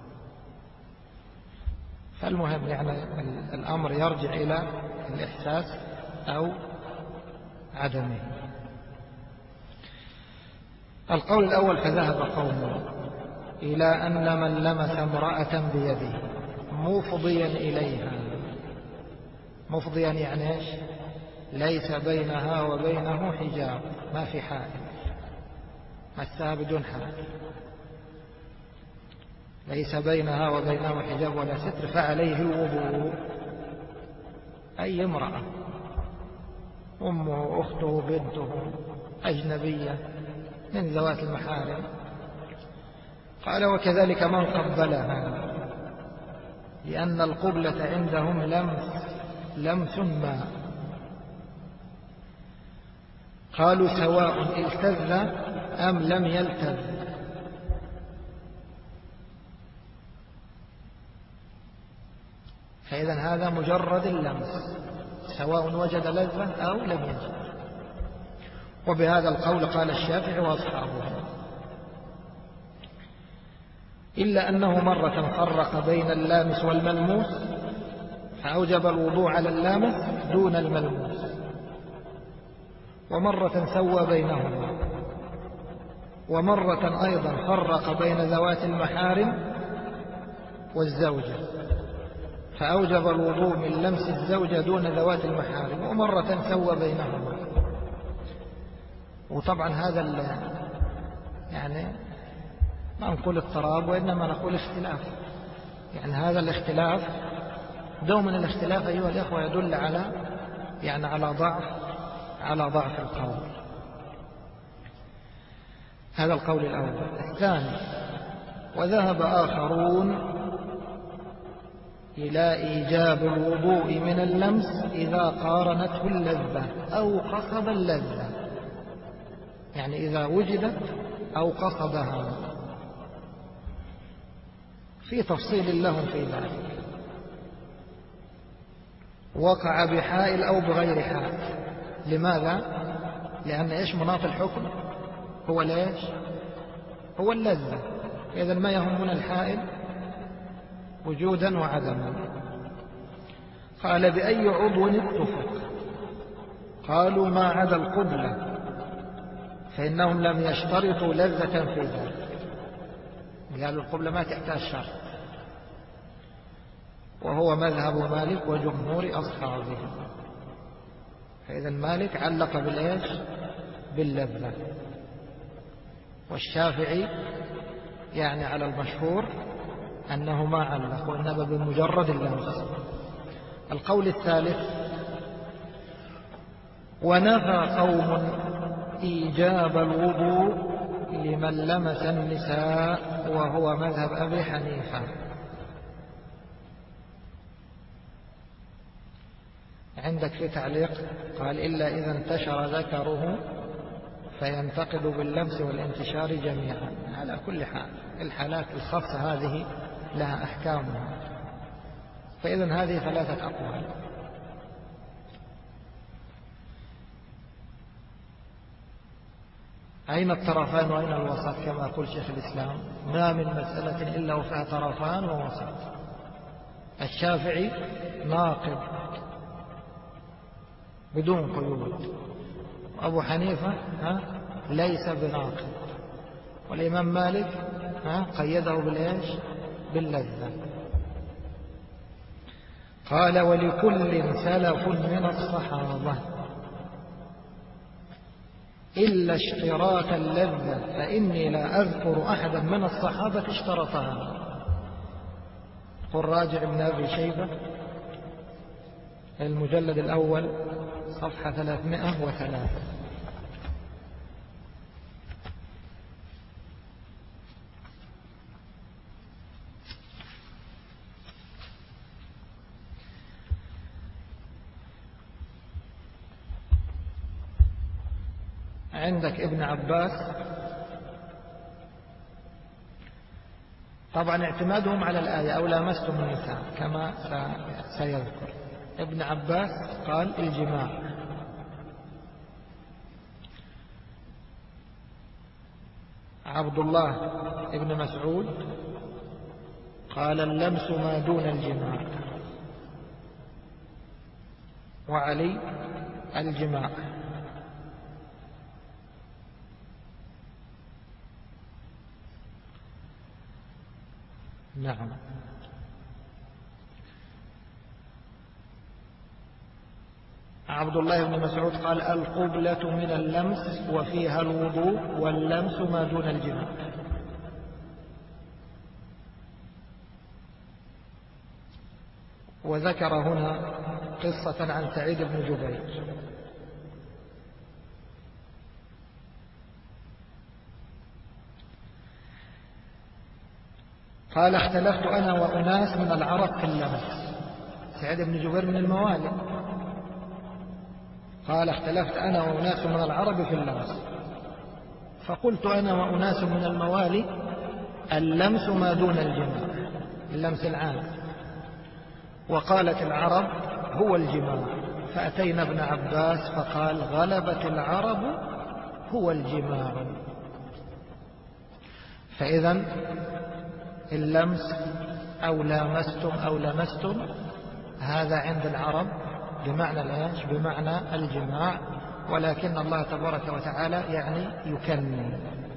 فالمهم يعني الأمر يرجع إلى الإحساس أو عدمه. القول الأول: فذهب قوم إلى أن من لمس امرأة بيده مفضيا إليها، مفضيا يعني إيش؟ ليس بينها وبينه حجاب، ما في حائل، مسها بدون حائل، ليس بينها وبينه حجاب ولا ستر، فعليه الوضوء. أي امرأة، أمه، أخته، بنته، أجنبية من ذوات المحارم. قال: وكذلك من قبلها، لأن القبلة عندهم لمس ما. قالوا: سواء التذ أم لم يلتذ. فإذا هذا مجرد اللمس، سواء وجد لذة أو لم يجد. وبهذا القول قال الشافعي وأصحابه، إلا أنه مرة فرق بين اللامس والملموس فأوجب الوضوء على اللامس دون الملموس، ومرة سوى بينهما، ومرة أيضا فرق بين ذوات المحارم والزوجة فأوجب الوضوء من لمس الزوجة دون ذوات المحارم، ومرة سوى بينهما. وطبعا هذا يعني ما نقول اضطراب، وإنما نقول اختلاف. يعني هذا الاختلاف، دوما الاختلاف أيها الإخوة يدل على ضعف القول. هذا القول الأول. الثاني: وذهب آخرون إلى إيجاب الوضوء من اللمس إذا قارنته اللذة أو قصد اللذة، يعني إذا وجدت أو قصدها، في تفصيل لهم في ذلك. وقع بحائل أو بغير حائل. لماذا؟ لأن إيش مناط الحكم؟ هو ليش؟ هو اللذة. إذن ما يهمنا الحائل وجودا وعدما. قال: بأي عضو اتفق؟ قالوا: ما عدا القبلة، فإنهم لم يشترطوا لذة في ذلك. قالوا القبلة ما تحتاج شرط، وهو مذهب مالك وجمهور أصحابه. فإذا مالك علق بالإيش؟ باللذة. والشافعي يعني على المشهور أنه ما علق، وإنما بمجرد اللمس. القول الثالث: ونفى قوم إيجاب الوضوء لمن لمس النساء، وهو مذهب أبي حنيفة. عندك في تعليق قال: إلا إذا انتشر ذكره فينتقد باللمس والانتشار جميعا. على كل حال الحالات الخاصة هذه لها أحكامها. فإذا هذه ثلاثة أقوال. أين الطرفان وأين الوسط؟ كما يقول شيخ الإسلام: ما من مسألة إلا وفيها طرفان ووسط. الشافعي ناقض بدون قيود، وأبو حنيفة ليس بناقض، والإمام مالك قيده بالإيش؟ باللذة. قال: ولكل سلف من الصحابة إلا اشتراط اللذة، فإني لا أذكر أحدا من الصحابة اشترطها. قل راجع ابن أبي شيبة المجلد الأول صفحة 303. عندك ابن عباس، طبعا اعتمادهم على الآية أو لامستم النساء كما سيذكر. ابن عباس قال: الجماع. عبد الله بن مسعود قال اللمس ما دون الجماع، وعلي الجماع. نعم. عبد الله بن مسعود قال القبلة من اللمس وفيها الوضوء، واللمس ما دون الجماع. وذكر هنا قصة عن سعيد بن جبير. قال اختلفت أنا وأناس من العرب في اللمس. سعيد بن جبير من الموالي. قال اختلفت أنا وأناس من العرب في اللمس، فقلت أنا وأناس من الموالي اللمس ما دون الجماع، اللمس العام. وقالت العرب هو الجماع، فأتينا ابن عباس فقال غلبت العرب هو الجماع. فإذا اللمس أو لامستم أو لمستم هذا عند العرب بمعنى الإيش؟ بمعنى الجماع، ولكن الله تبارك وتعالى يعني يكني.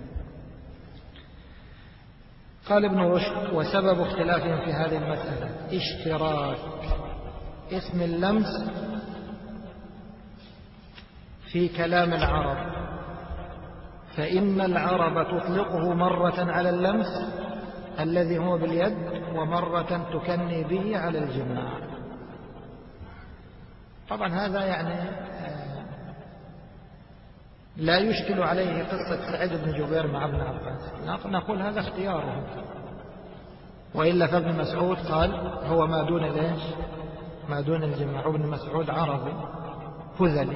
قال ابن رشد وسبب اختلافهم في هذه المسألة اشتراك اسم اللمس في كلام العرب، فإن العرب تطلقه مرة على اللمس الذي هو باليد، ومرة تكني به على الجماع. طبعا هذا يعني لا يشكل عليه قصة سعيد بن جبير مع ابن عباس، نقول هذا اختياره، وإلا فابن مسعود قال هو ما دون ليش؟ ما دون الجماع. ابن مسعود عربي هذلي.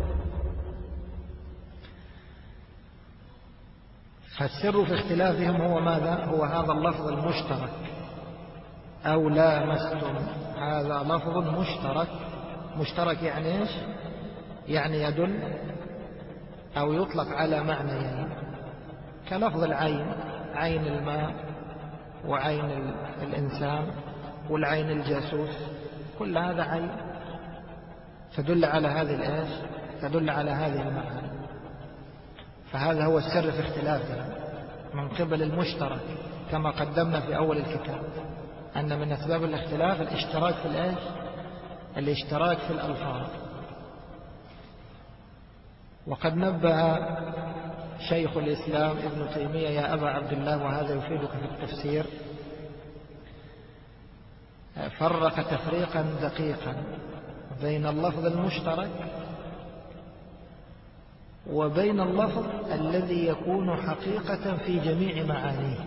فالسر في اختلافهم هو ماذا؟ هو هذا اللفظ المشترك أو لامستم، هذا لفظ مشترك. مشترك يعني إيش؟ يعني يدل أو يطلق على معنيين، كلفظ العين، عين الماء وعين الإنسان والعين الجاسوس، كل هذا عين تدل على هذه الإيش؟ تدل على هذه المعاني. فهذا هو السر في اختلافهم من قبل المشترك، كما قدمنا في أول الكتاب أن من أسباب الاختلاف الاشتراك في الإيش؟ الاشتراك في الألفاظ. وقد نبه شيخ الإسلام ابن تيمية يا أبا عبد الله، وهذا يفيدك في التفسير، فرق تفريقا دقيقا بين اللفظ المشترك وبين اللفظ الذي يكون حقيقة في جميع معانيه.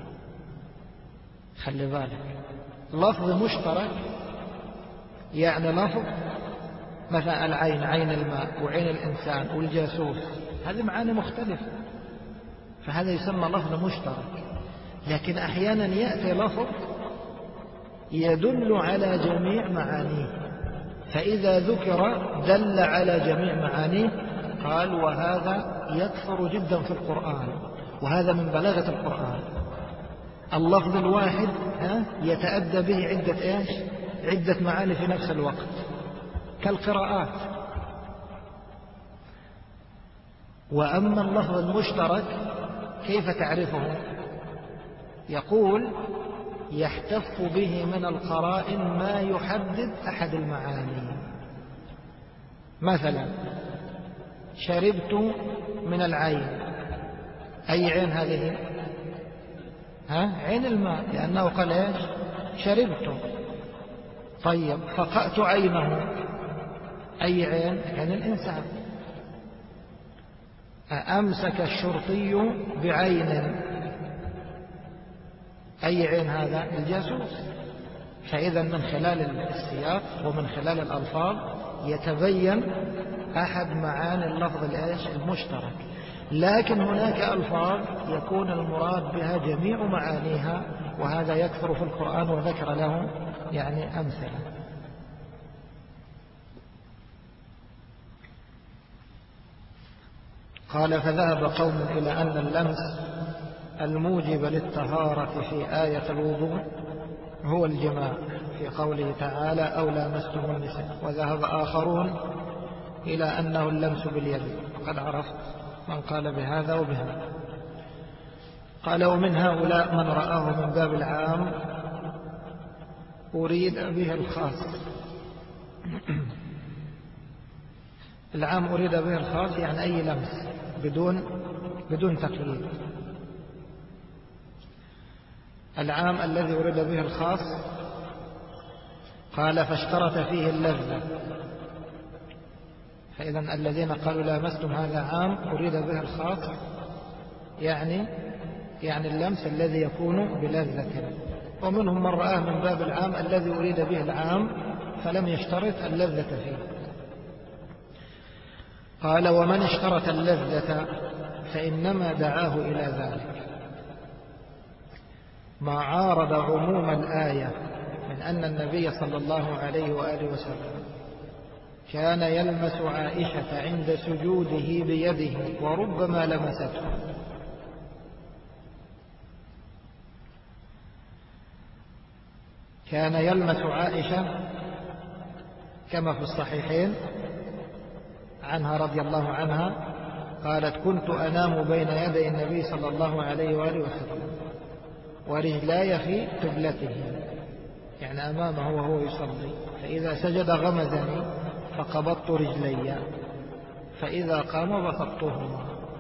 خلي بالك، لفظ مشترك يعني لفظ مثلا العين، عين الماء وعين الإنسان والجاسوس، هذه معاني مختلفة، فهذا يسمى لفظ مشترك. لكن أحيانا يأتي لفظ يدل على جميع معانيه، فإذا ذكر دل على جميع معانيه. قال وهذا يكثر جدا في القرآن، وهذا من بلاغة القرآن. اللفظ الواحد يتأدى به عدة معاني في نفس الوقت، كالقراءات. وأما اللفظ المشترك كيف تعرفه؟ يقول يحتف به من القرائن ما يحدد أحد المعاني. مثلا شربت من العين، أي عين هذه؟ عين الماء، لأنه قال ايش؟ شربت. طيب فقأت عينه، أي عين؟ عين الإنسان. أمسك الشرطي بعين، أي عين هذا؟ الجاسوس. فإذا من خلال السياق ومن خلال الألفاظ يتبين أحد معاني اللفظ المشترك. لكن هناك ألفاظ يكون المراد بها جميع معانيها، وهذا يكثر في القرآن، وذكر له يعني أمثلة. قال فذهب قوم إلى أن اللمس الموجب للطهارة في آية الوضوء هو الجماع في قوله تعالى أو لامستم النساء، وذهب آخرون إلى أنه اللمس باليد، وقد عرفت من قال بهذا وبهذا. قال ومن هؤلاء من رآه من باب العام أريد به الخاص. العام أريد به الخاص يعني أي لمس بدون تقييد. العام الذي أريد به الخاص قال فاشترط فيه اللذة، فإذا الذين قالوا لامستم هذا عام أريد به الخاص يعني اللمس الذي يكون بلذة، ومنهم من رآه من باب العام الذي أريد به العام فلم يشترط اللذة فيه. قال ومن اشترط اللذة فإنما دعاه إلى ذلك ما عارض عموم الآية من أن النبي صلى الله عليه وآله وسلم كان يلمس عائشة عند سجوده بيده وربما لمسته. كان يلمس عائشة كما في الصحيحين عنها رضي الله عنها قالت كنت أنام بين يدي النبي صلى الله عليه وآله وسلم ورجلاي في قبلته، يعني أمامه وهو يصلي، فإذا سجد غمزني فقبضت رجلي فإذا قام بسطتهما،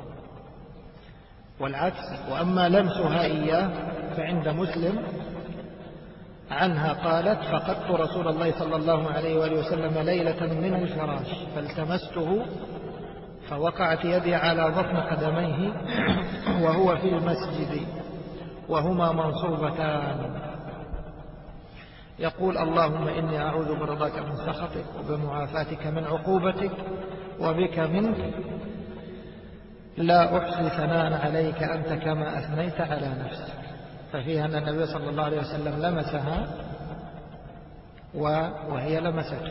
والعكس. وأما لمسها إياه فعند مسلم عنها قالت فقدت رسول الله صلى الله عليه وآله وسلم ليلة من الفراش فالتمسته فوقعت يدي على بطن قدميه وهو في المسجد وهما منصوبتان يقول اللهم إني أعوذ برضاك من سخطك وبمعافاتك من عقوبتك وبك منك لا أحصي ثناء عليك أنت كما أثنيت على نفسك. ففيها أن النبي صلى الله عليه وسلم لمسها وهي لمسته.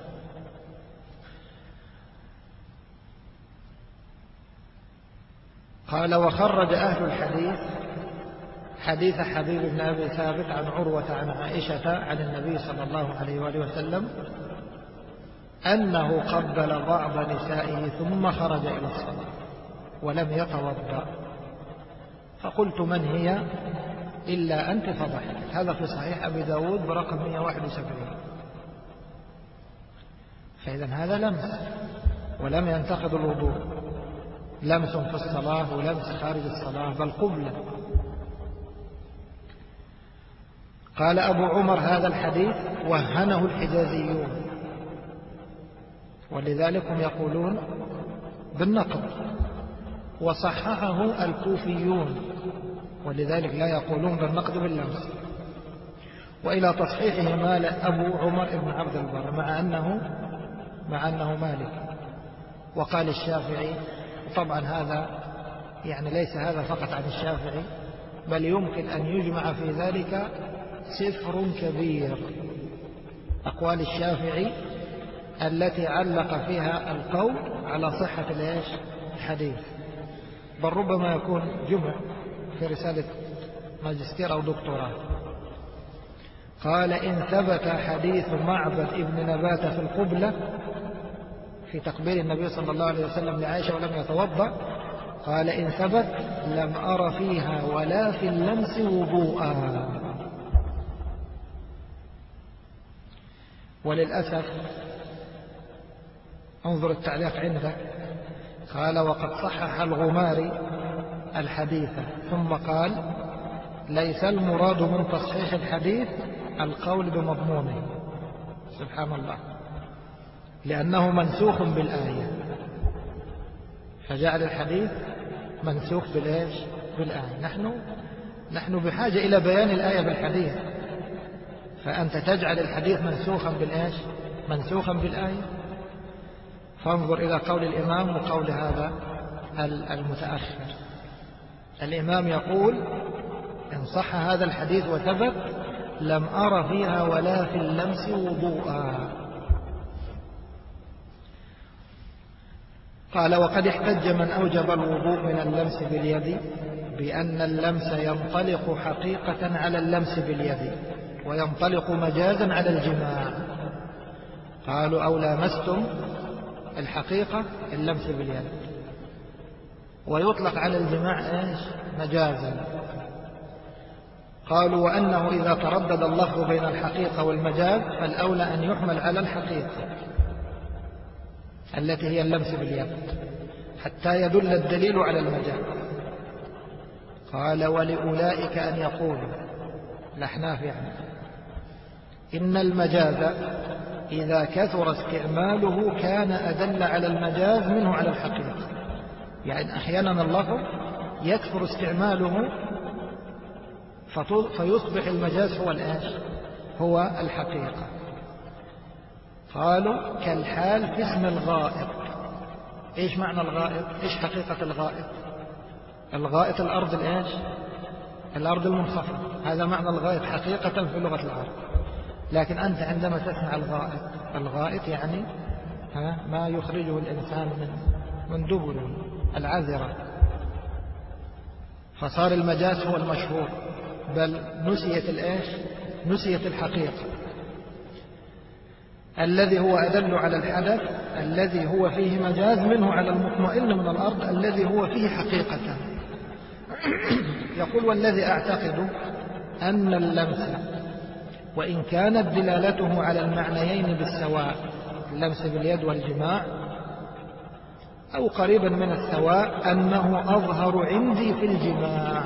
قال وخرج أهل الحديث حديث حبيب بن أبي ثابت عن عروة عن عائشة عن النبي صلى الله عليه وآله وسلم أنه قبل بعض نسائه ثم خرج إلى الصلاة ولم يتوضأ، فقلت من هي إلا أنت فضحكت. هذا في صحيح أبي داود برقم 171. فإذا هذا لمس ولم ينتقض الوضوء، لمس في الصلاة ولمس خارج الصلاة بل قبلة. قال أبو عمر هذا الحديث وهنه الحجازيون، ولذلك هم يقولون بالنقض، وصححه الكوفيون ولذلك لا يقولون بالنقض باللمس. وإلى تصحيحه مال أبو عمر بن عبد البر مع أنه مالك. وقال الشافعي، طبعا هذا يعني ليس هذا فقط عن الشافعي بل يمكن أن يجمع في ذلك سفر كبير أقوال الشافعي التي علق فيها القول على صحة الحديث، بل ربما يكون جمع في رسالة ماجستير أو دكتوراه. قال إن ثبت حديث معبد ابن نبات في القبلة في تقبيل النبي صلى الله عليه وسلم لعائشة ولم يتوضأ، قال إن ثبت لم أر فيها ولا في اللمس وضوءا. وللأسف انظر التعليق عندك، قال وقد صحح الغماري الحديث ثم قال ليس المراد من تصحيح الحديث القول بمضمونه. سبحان الله، لأنه منسوخ بالآية، فجعل الحديث منسوخ بالآية. نحن بحاجة إلى بيان الآية بالحديث، فأنت تجعل الحديث منسوخا بالآية. فانظر إلى قول الإمام وقول هذا المتأخر. الإمام يقول إن صح هذا الحديث وثبت لم أر فيها ولا في اللمس وضوءا. قال وقد احتج من أوجب الوضوء من اللمس باليد بأن اللمس ينطلق حقيقة على اللمس باليد، وينطلق مجازا على الجماع. قالوا أو لامستم الحقيقة اللمس باليد، ويطلق على الجماع إيش؟ مجازا. قالوا وأنه إذا تردد اللفظ بين الحقيقة والمجاز فالأولى أن يحمل على الحقيقة التي هي اللمس باليد حتى يدل الدليل على المجاز. قال ولأولئك أن يقولوا، الأحناف يعني، إن المجاز إذا كثر استعماله كان أدل على المجاز منه على الحقيقة. يعني أحيانا اللفظ يكثر استعماله فيصبح المجاز هو الآش هو الحقيقة. قالوا كالحال في اسم الغائط. إيش معنى الغائط؟ إيش حقيقة الغائط؟ الغائط الأرض الآش الأرض المنخفضة، هذا معنى الغائط حقيقة في لغة العرب. لكن أنت عندما تسمع الغائط يعني ما يخرجه الإنسان من دبره العذرة، فصار المجاز هو المشهور، بل نسيت الإيش؟ نسيت الحقيقة. الذي هو أدل على الحدث الذي هو فيه مجاز منه على المطمئن من الأرض الذي هو فيه حقيقة. يقول والذي أعتقد أن اللمس وإن كانت دلالته على المعنيين بالسواء، اللمس باليد والجماع، أو قريبا من السواء، أنه أظهر عندي في الجماع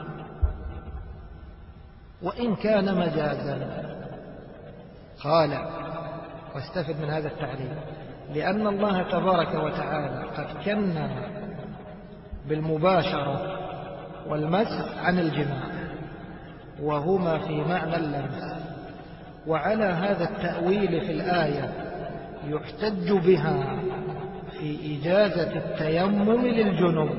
وإن كان مجازا. قال واستفد من هذا التعليل لأن الله تبارك وتعالى قد كنن بالمباشرة والمس عن الجماع وهما في معنى اللمس، وعلى هذا التأويل في الآية يحتج بها في إجازة التيمم للجنوب.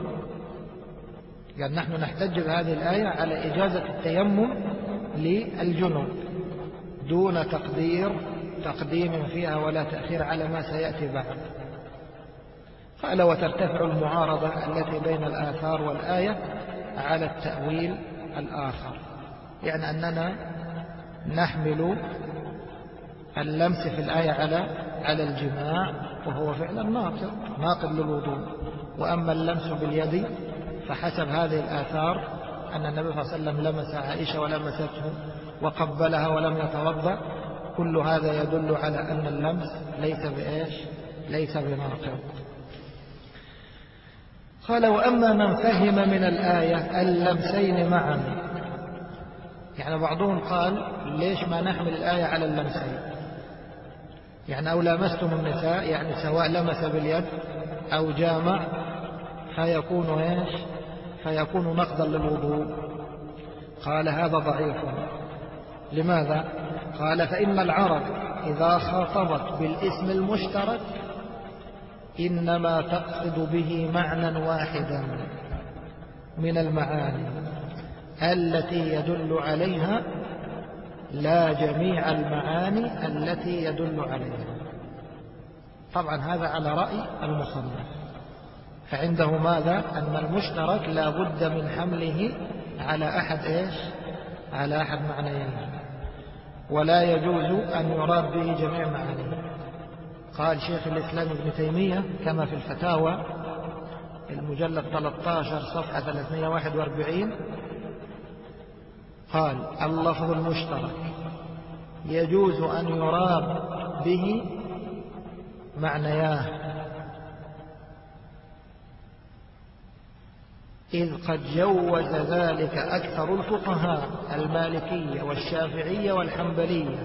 يعني نحن نحتج بهذه الآية على إجازة التيمم للجنوب دون تقديم فيها ولا تأخير على ما سيأتي بعد. قال وترتفع المعارضة التي بين الآثار والآية على التأويل الآخر، يعني أننا نحمل اللمس في الآية على الجماع وهو فعلا ناقض للوضوء. وأما اللمس باليد فحسب هذه الآثار أن النبي صلى الله عليه وسلم لمس عائشة ولمسته وقبلها ولم يتوضأ، كل هذا يدل على أن اللمس ليس بناقض. قال وأما من فهم من الآية اللمسين معا، يعني بعضهم قال ليش ما نحمل الآية على اللمسين، يعني أو لامستم النساء يعني سواء لمس باليد أو جامع فيكون نقضا للوضوء. قال هذا ضعيف. لماذا؟ قال فإن العرب إذا خاطبت بالاسم المشترك إنما تقصد به معنى واحدا من المعاني التي يدل عليها لا جميع المعاني التي يدل عليها. طبعا هذا على رأي المصنف، فعنده ماذا؟ أن المشترك لا بد من حمله على أحد معنيين، ولا يجوز أن يراد به جميع معانيه. قال شيخ الإسلام ابن تيمية كما في الفتاوى المجلد 13 صفحة 341 قال اللفظ المشترك يجوز أن يراد به معنياه، إذ قد جوز ذلك أكثر الفقهاء المالكية والشافعية والحنبلية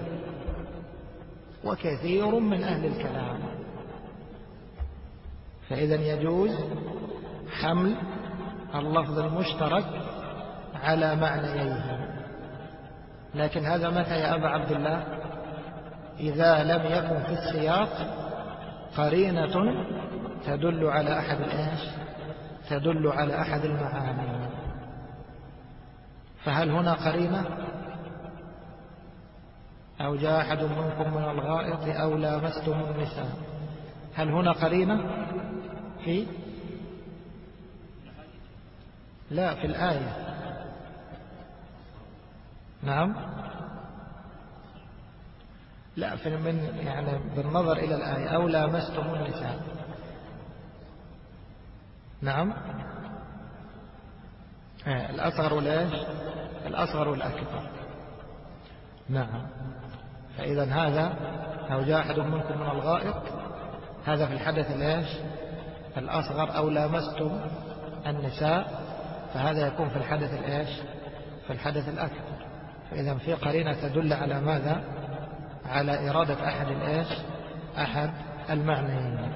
وكثير من أهل الكلام. فإذا يجوز حمل اللفظ المشترك على معنييه، لكن هذا متى يا أبا عبد الله؟ إذا لم يكن في السياق قرينة تدل على أحد المعاني. فهل هنا قرينة؟ أو جاء أحد منكم من الغائط أو لامستم النساء، هل هنا قرينة في لا، في الآية. نعم. لا، يعني بالنظر إلى الآية أو لامستم النساء. نعم. الأصغر والإيش؟ الأصغر والأكبر. نعم. فإذا هذا لو جاء أحد منكم من الغائط، هذا في الحدث الإيش؟ الأصغر. أو لامستم النساء، فهذا يكون في الحدث الإيش؟ في الحدث الأكبر. فإذا في قرينة تدل على ماذا؟ على إرادة أحد الإيش؟ أحد المعنيين.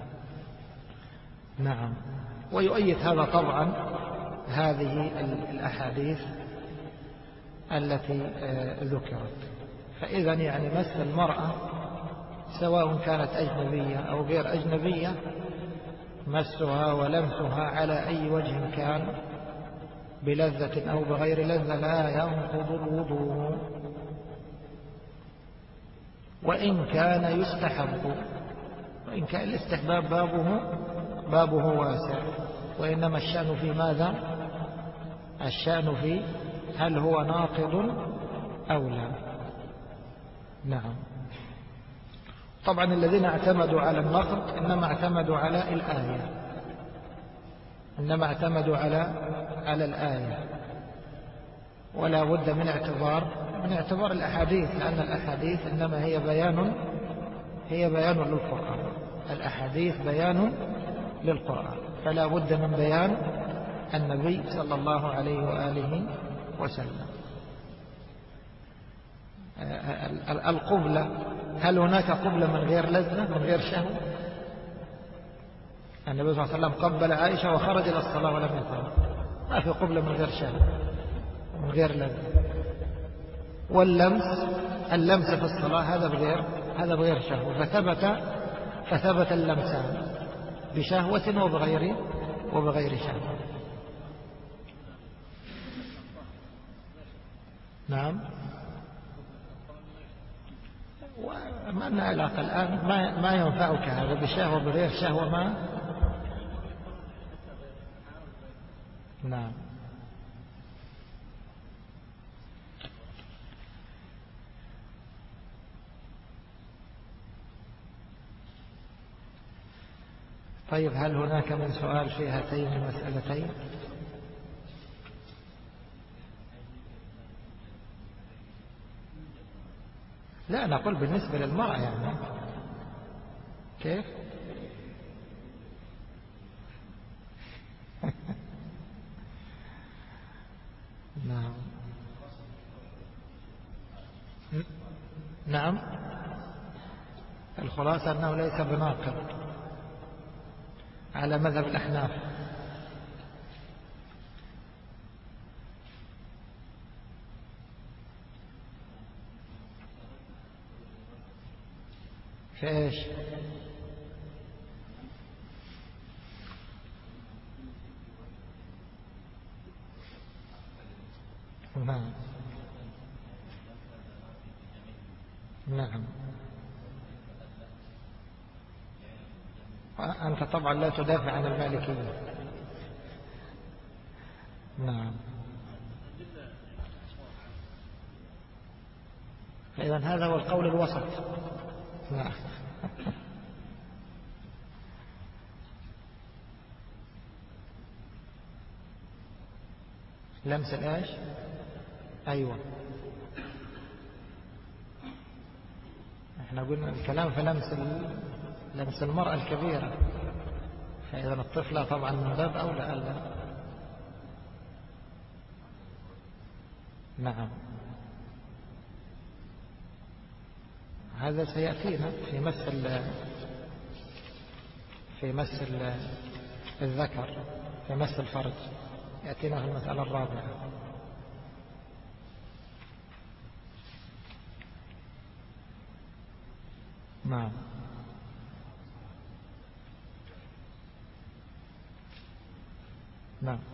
نعم. ويؤيد هذا طبعا هذه الأحاديث التي ذكرت. فإذا يعني مس المرأة سواء كانت أجنبية أو غير أجنبية، مسها ولمسها على أي وجه كان، بلذة أو بغير لذة، لا ينقض الوضوء، وإن كان يستحب. وإن كان الاستحباب بابه واسع، وإنما الشأن في ماذا؟ الشأن في هل هو ناقض أو لا. نعم. طبعا الذين اعتمدوا على النقض إنما اعتمدوا على الآية، إنما اعتمدوا على الآية، ولا بد من اعتبار الأحاديث، لأن الأحاديث إنما هي بيان للقرآن. الأحاديث بيان للقرآن، فلا بد من بيان النبي صلى الله عليه وآله وسلم. القبلة، هل هناك قبلة من غير لذة، من غير شهوة؟ النبي صلى الله عليه وسلم قبل عائشة وخرج إلى الصلاة ولم يطلع، ما في قبلة من غير شهوة، من غير لذة. اللمس في الصلاة هذا بغير شهوة، فثبت اللمسان بشهوة وبغير شهوة. نعم. ما لنا علاقة الآن، ما ينفعك هذا بشهوة بغير شهوة ما. نعم. طيب، هل هناك من سؤال في هاتين المسألتين؟ لا، نقول بالنسبة للمرأة يعني كيف؟ نعم. نعم. الخلاصة أنه ليس بناقض على مذهب الأحناف. في إيش؟ نعم. نعم. أنت طبعا لا تدافع عن المالكية. نعم. إذن هذا هو القول الوسط. نعم. لمس الآش. أيوة، احنا قلنا الكلام في لمس المرأة الكبيرة، فإذا الطفلة طبعا من باب أولى ألا. نعم. هذا سيأتينا في مس الذكر، في مس الفرج، يأتينا في المسألة الرابعة. نعم. نعم.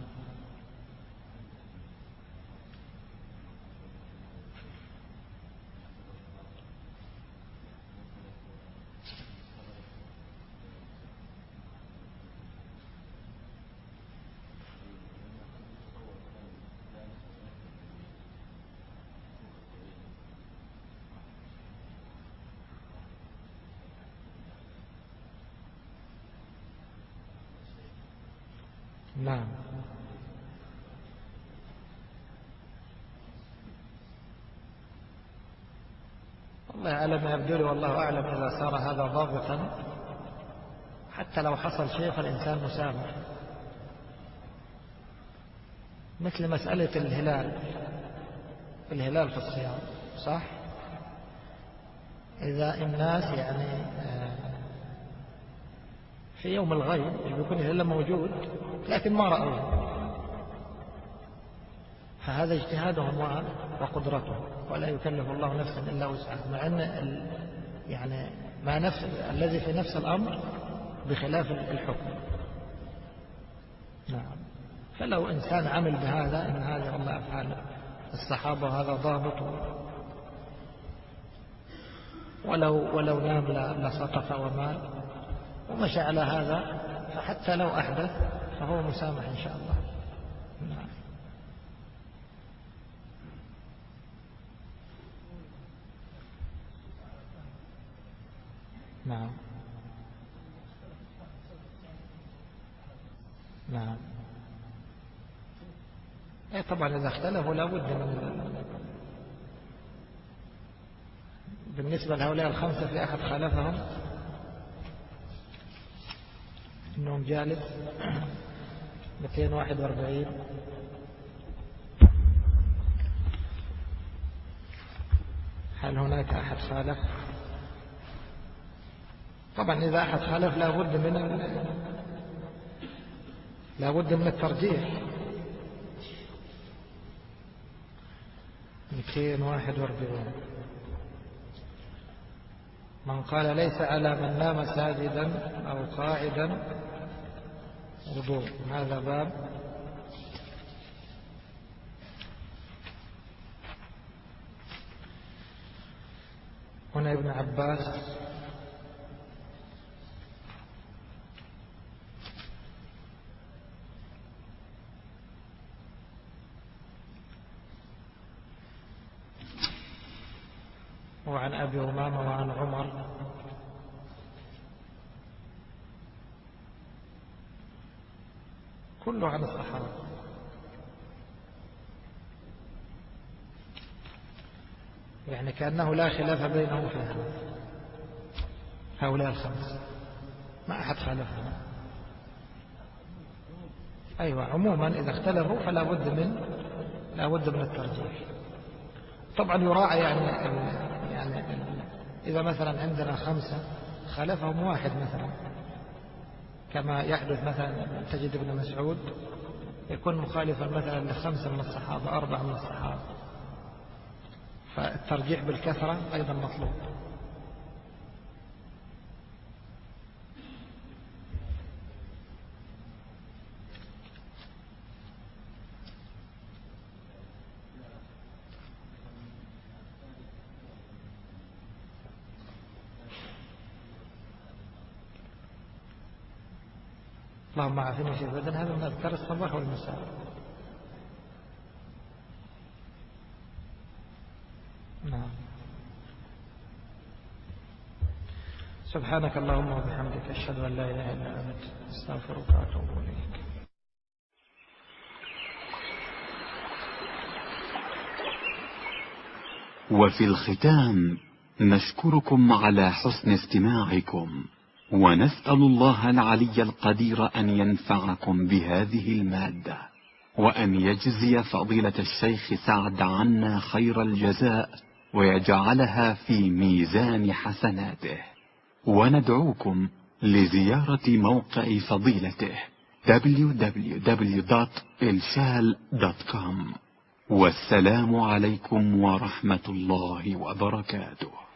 نعم. والله على ما يبدو لي والله أعلم إذا صار هذا ضابطا حتى لو حصل شيء فالإنسان مسامح، مثل مسألة الهلال في الصيام، صح؟ إذا الناس يعني في يوم الغيب بيكون الهلال موجود لكن ما رأوه، فهذا اجتهادهم وقدرتهم، ولا يكلف الله نفسا إلا وسعها، مع أن يعني ما نفس الذي في نفس الأمر بخلاف الحكم. نعم. فلو إنسان عمل بهذا إن هذه والله أفعال الصحابة وهذا ضابط، ولو نام لسقط ومال ومشى على هذا، فحتى لو أحدث فهو مسامح إن شاء الله. نعم. نعم. نعم. إيه طبعا إذا اختلفوا لابد بالنسبة لهؤلاء الخمسة في أحد خالفهم إنهم جالس 241. هل هناك أحد خالف؟ طبعا إذا أحد خالف لابد من الترجيح. 241 من قال ليس على من نام ساجدا أو قاعدا وضوء. هذا باب هنا ابن عباس وعن أبي أمامة وعن عمر كله عن الصحابة. يعني كأنه لا خلاف بينهم في هؤلاء الخمس، ما أحد خالفهم. أيوة، عموما إذا اختلفوا فلا بد من الترجيح. طبعا يراعى يعني إذا مثلا عندنا 5 خالفهم 1 مثلا، كما يحدث مثلا تجد ابن مسعود يكون مخالفا مثلا ل5 من الصحابة 4 من الصحابة، فالترجيح بالكثرة أيضا مطلوب. اللهم عافني في بدن. هذا من أذكار الصباح والمساء. نعم. سبحانك اللهم وبحمدك أشهد أن لا إله إلا أنت أستغفرك وأتوب إليك. وفي الختام نشكركم على حسن استماعكم، ونسأل الله العلي القدير أن ينفعكم بهذه المادة، وأن يجزي فضيلة الشيخ سعد عنا خير الجزاء، ويجعلها في ميزان حسناته. وندعوكم لزيارة موقع فضيلته www.ilshal.com. والسلام عليكم ورحمة الله وبركاته.